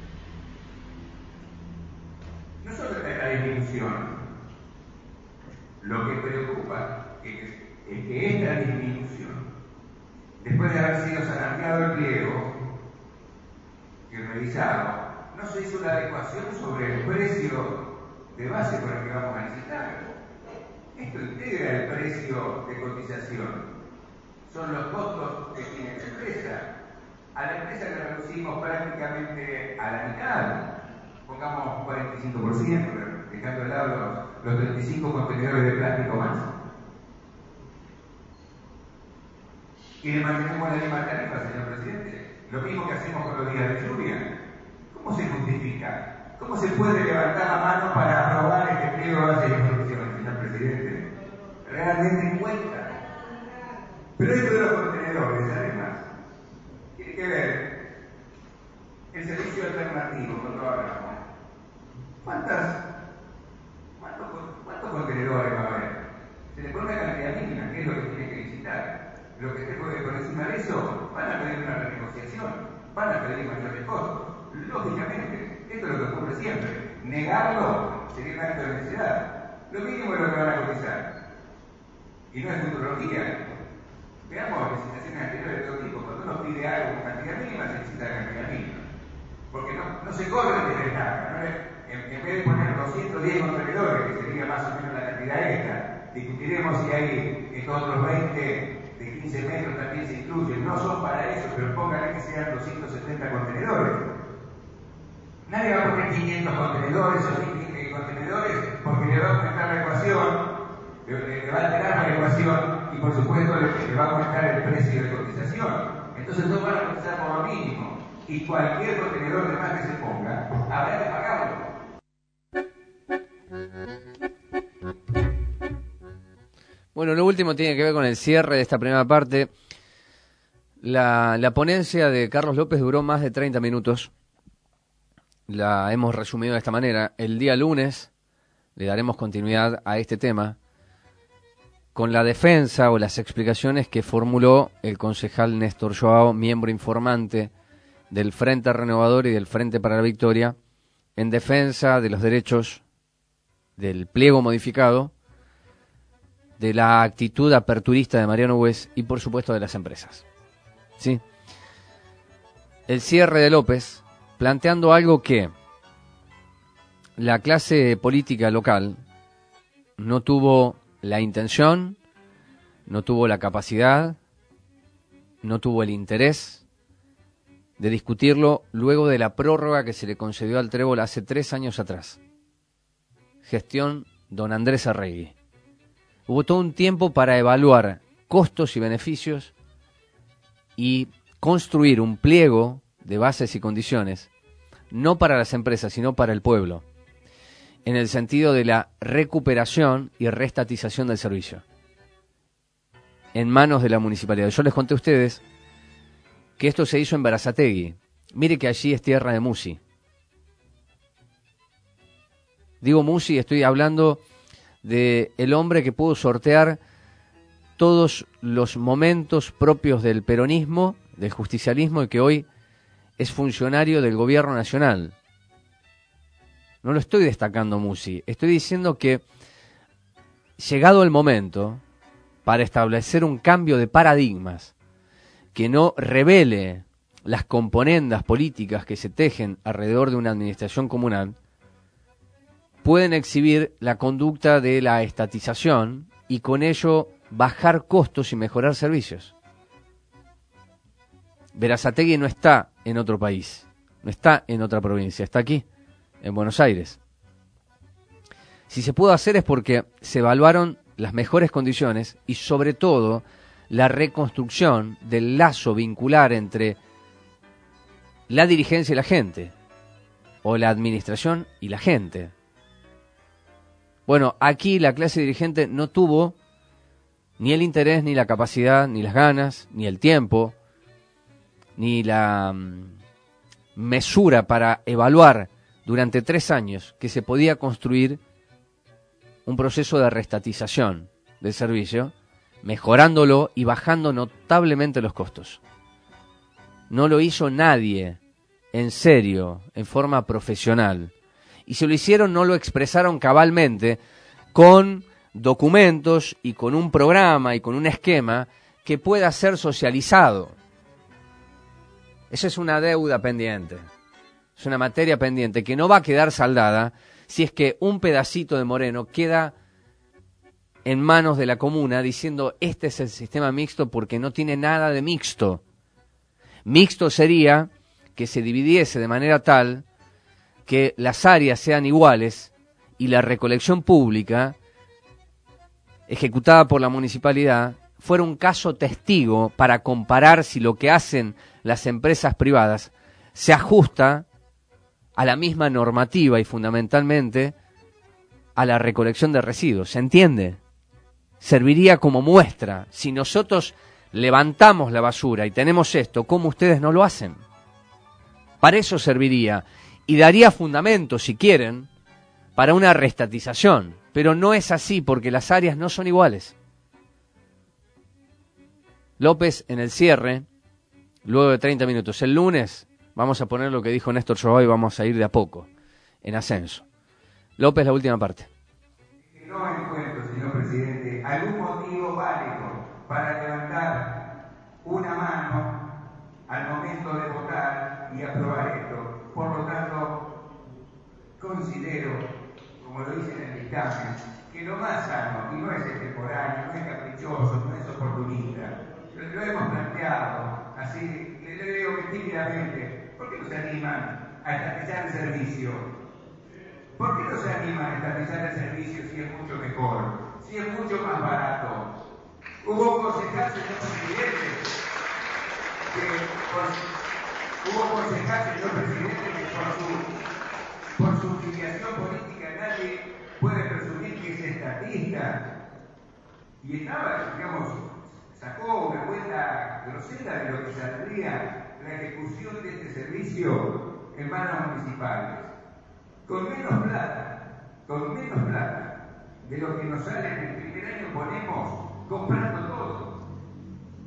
No solo está la disminución, lo que preocupa es que esta disminución, después de haber sido zarandeado el pliego y revisado, no se hizo la adecuación sobre el precio de base por el que vamos a licitar. Esto integra el precio de cotización. Son los costos que tiene la empresa. A la empresa le reducimos prácticamente a la mitad. Pongamos 45%, dejando de lado los 35 contenedores de plástico más. Y le mantenemos la misma tarifa, señor presidente. Lo mismo que hacemos con los días de lluvia. ¿Cómo se justifica? ¿Cómo se puede levantar la mano para aprobar este pliego de base de instrucciones, señor presidente? Realmente cuenta. Pero esto de los contenedores, además, tiene que ver el servicio alternativo con toda la ¿Cuántos contenedores va a haber? Se le pone una cantidad mínima, que es lo que tiene que licitar. Lo que esté por encima de eso, van a pedir una renegociación, van a pedir mayores costos. Lógicamente, esto es lo que ocurre siempre. Negarlo sería un acto de necedad. Lo mínimo es lo que van a cotizar. Y no es futurología. Veamos licitaciones anteriores de todo tipo. Cuando uno pide algo con cantidad mínima, se licita la cantidad mínima. Porque no se corre de desventaja. ¿No? En vez de poner 210 contenedores, que sería más o menos la cantidad esta, discutiremos si hay estos otros 20 de 15 metros también se incluyen. No son para eso, pero pónganle que sean 270 contenedores. Nadie va a poner 500 contenedores o 1000 contenedores porque le va a aumentar la ecuación, le va a alterar la ecuación y por supuesto le va a aumentar el precio de cotización. Entonces todos van a cotizar por lo mínimo y cualquier contenedor de más que se ponga habrá que pagarlo. Bueno, lo último tiene que ver con el cierre de esta primera parte. La ponencia de Carlos López duró más de 30 minutos. La hemos resumido de esta manera. El día lunes le daremos continuidad a este tema con la defensa o las explicaciones que formuló el concejal Néstor Joao, miembro informante del Frente Renovador y del Frente para la Victoria, en defensa de los derechos del pliego modificado, de la actitud aperturista de Mariano Bues y, por supuesto, de las empresas. ¿Sí? El cierre de López, planteando algo que la clase política local no tuvo la intención, no tuvo la capacidad, no tuvo el interés de discutirlo luego de la prórroga que se le concedió al Trébol hace 3 años atrás. Gestión don Andrés Arregui. Hubo todo un tiempo para evaluar costos y beneficios y construir un pliego de bases y condiciones, no para las empresas, sino para el pueblo, en el sentido de la recuperación y reestatización del servicio, en manos de la municipalidad. Yo les conté a ustedes que esto se hizo en Berazategui. Mire que allí es tierra de Musi. Digo Musi, estoy hablando de el hombre que pudo sortear todos los momentos propios del peronismo, del justicialismo, y que hoy es funcionario del gobierno nacional. No lo estoy destacando Musi, estoy diciendo que llegado el momento para establecer un cambio de paradigmas que no revele las componendas políticas que se tejen alrededor de una administración comunal, pueden exhibir la conducta de la estatización y con ello bajar costos y mejorar servicios. Berazategui no está en otro país, no está en otra provincia, está aquí, en Buenos Aires. Si se pudo hacer es porque se evaluaron las mejores condiciones y sobre todo la reconstrucción del lazo vincular entre la dirigencia y la gente, o la administración y la gente. Bueno, aquí la clase dirigente no tuvo ni el interés, ni la capacidad, ni las ganas, ni el tiempo, ni la mesura para evaluar durante 3 años que se podía construir un proceso de reestatización del servicio, mejorándolo y bajando notablemente los costos. No lo hizo nadie en serio, en forma profesional. Y si lo hicieron, no lo expresaron cabalmente con documentos y con un programa y con un esquema que pueda ser socializado. Esa es una deuda pendiente, es una materia pendiente que no va a quedar saldada si es que un pedacito de Moreno queda en manos de la comuna diciendo este es el sistema mixto porque no tiene nada de mixto. Mixto sería que se dividiese de manera tal que las áreas sean iguales y la recolección pública ejecutada por la municipalidad fuera un caso testigo para comparar si lo que hacen las empresas privadas se ajusta a la misma normativa y fundamentalmente a la recolección de residuos. ¿Se entiende? Serviría como muestra. Si nosotros levantamos la basura y tenemos esto, ¿cómo ustedes no lo hacen? Para eso serviría y daría fundamento, si quieren, para una reestatización. Pero no es así porque las áreas no son iguales. López en el cierre, luego de 30 minutos. El lunes vamos a poner lo que dijo Néstor Choa y vamos a ir de a poco, en ascenso. López, la última parte. No encuentro, señor presidente, algún motivo válido para levantar una mano al momento de votar y aprobar esto. Por lo tanto, considero, como lo dice en el dictamen, que lo más sano, y no es extemporáneo, no es caprichoso, no es oportunista, lo hemos planteado, así, le digo que tímidamente, ¿por qué no se animan a estatizar el servicio? ¿Por qué no se animan a estatizar el servicio si es mucho mejor, si es mucho más barato? Hubo concejal, señor presidente, que por su filiación política nadie puede presumir que es estatista. Y estaba, digamos, sacó una cuenta grosera de lo que saldría la ejecución de este servicio en manos municipales. Con menos plata de lo que nos sale en el primer año ponemos comprando todo,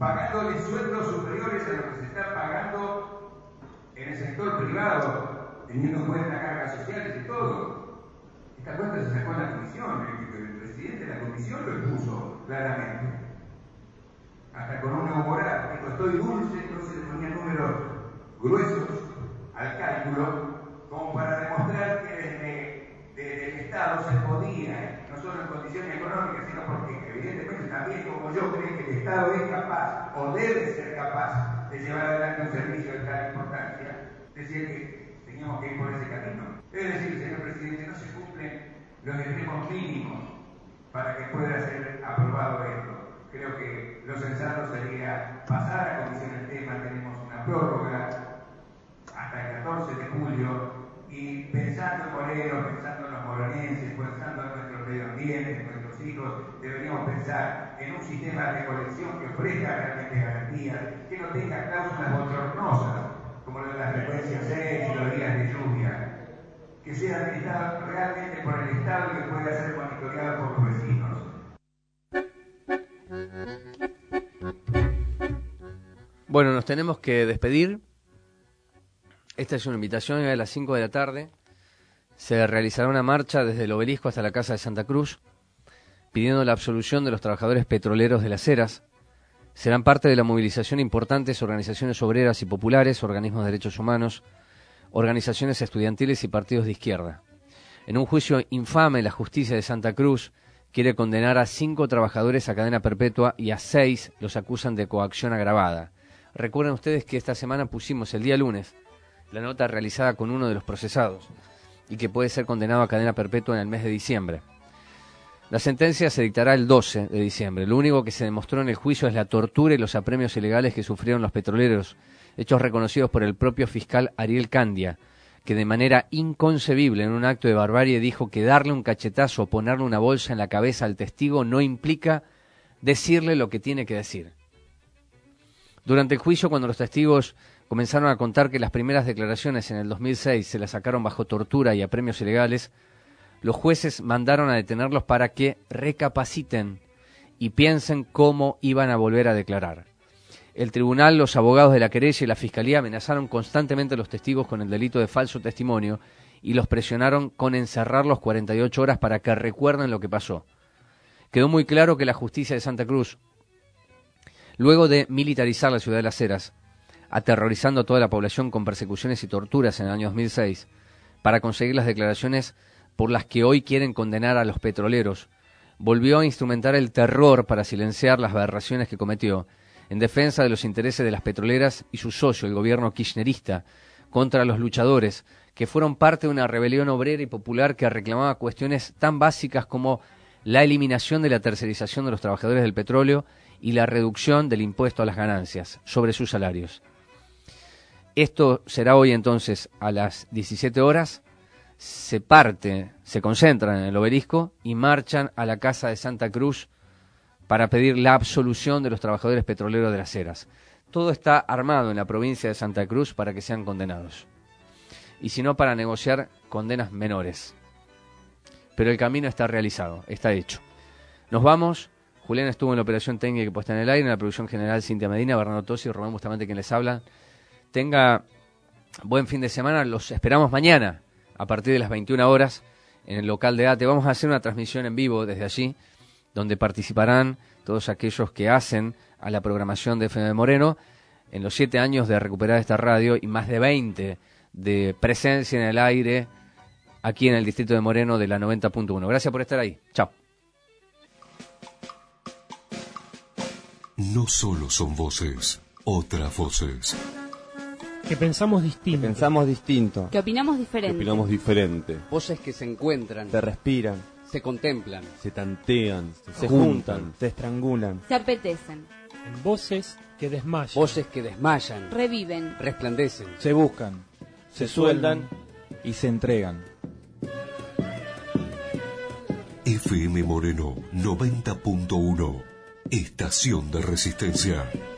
pagándole sueldos superiores a lo que se está pagando en el sector privado teniendo en cuenta cargas sociales y todo. Esta cuenta se sacó en la comisión, el presidente de la comisión lo expuso claramente. Hasta con un neumoral, dijo, estoy dulce, entonces le ponía números gruesos al cálculo, como para demostrar que desde el Estado se podía, no solo en condiciones económicas, sino porque evidentemente también como yo creo que el Estado es capaz, o debe ser capaz, de llevar adelante un servicio de tal importancia, decía que teníamos que ir por ese camino. Es decir, señor presidente, no se cumplen los extremos mínimos para que pueda ser aprobado esto. Creo que lo sensato sería pasar a comisión el tema, tenemos una prórroga hasta el 14 de julio, y pensando en Moreno, pensando en los moronenses, pensando en nuestro medio ambiente, en nuestros hijos, deberíamos pensar en un sistema de recolección que ofrezca realmente garantías, que no tenga cláusulas bochornosas, como lo de las frecuencias 6 y los días de lluvia, que sea administrado realmente por el Estado y que pueda ser monitoreado por los vecinos. Bueno, nos tenemos que despedir. Esta es una invitación, a las 5 de la tarde se realizará una marcha desde el Obelisco hasta la Casa de Santa Cruz, pidiendo la absolución de los trabajadores petroleros de Las Heras. Serán parte de la movilización importantes organizaciones obreras y populares, organismos de derechos humanos, organizaciones estudiantiles y partidos de izquierda. En un juicio infame, la justicia de Santa Cruz quiere condenar a 5 trabajadores a cadena perpetua y a 6 los acusan de coacción agravada. Recuerden ustedes que esta semana pusimos el día lunes la nota realizada con uno de los procesados y que puede ser condenado a cadena perpetua en el mes de diciembre. La sentencia se dictará el 12 de diciembre. Lo único que se demostró en el juicio es la tortura y los apremios ilegales que sufrieron los petroleros, hechos reconocidos por el propio fiscal Ariel Candia, que de manera inconcebible en un acto de barbarie dijo que darle un cachetazo o ponerle una bolsa en la cabeza al testigo no implica decirle lo que tiene que decir. Durante el juicio, cuando los testigos comenzaron a contar que las primeras declaraciones en el 2006 se las sacaron bajo tortura y apremios ilegales, los jueces mandaron a detenerlos para que recapaciten y piensen cómo iban a volver a declarar. El tribunal, los abogados de la querella y la fiscalía amenazaron constantemente a los testigos con el delito de falso testimonio y los presionaron con encerrarlos 48 horas para que recuerden lo que pasó. Quedó muy claro que la justicia de Santa Cruz, luego de militarizar la ciudad de Las Heras, aterrorizando a toda la población con persecuciones y torturas en el año 2006, para conseguir las declaraciones por las que hoy quieren condenar a los petroleros, volvió a instrumentar el terror para silenciar las aberraciones que cometió en defensa de los intereses de las petroleras y su socio, el gobierno kirchnerista, contra los luchadores que fueron parte de una rebelión obrera y popular que reclamaba cuestiones tan básicas como la eliminación de la tercerización de los trabajadores del petróleo y la reducción del impuesto a las ganancias sobre sus salarios. Esto será hoy entonces a las 17 horas, se concentran en el Obelisco y marchan a la Casa de Santa Cruz para pedir la absolución de los trabajadores petroleros de Las Heras. Todo está armado en la provincia de Santa Cruz para que sean condenados. Y si no, para negociar condenas menores. Pero el camino está realizado, está hecho. Nos vamos. Julián estuvo en la operación técnica que puesta en el aire, en la producción general Cintia Medina, Bernardo Tosi y Román Bustamante quien les habla. Tenga buen fin de semana, los esperamos mañana a partir de las 21 horas en el local de ATE. Vamos a hacer una transmisión en vivo desde allí, donde participarán todos aquellos que hacen a la programación de FM Moreno en los 7 años de recuperar esta radio y más de 20 de presencia en el aire aquí en el distrito de Moreno de la 90.1. Gracias por estar ahí. Chao. No solo son voces, otras voces. Que pensamos distinto. Pensamos distinto. Que opinamos diferente. Que opinamos diferente. Voces que se encuentran. Se respiran. Se contemplan. Se tantean. Se juntan. Se estrangulan. Se apetecen. Voces que desmayan. Voces que desmayan. Reviven. Resplandecen. Se buscan. Se sueldan. Y se entregan. FM Moreno 90.1. Estación de Resistencia.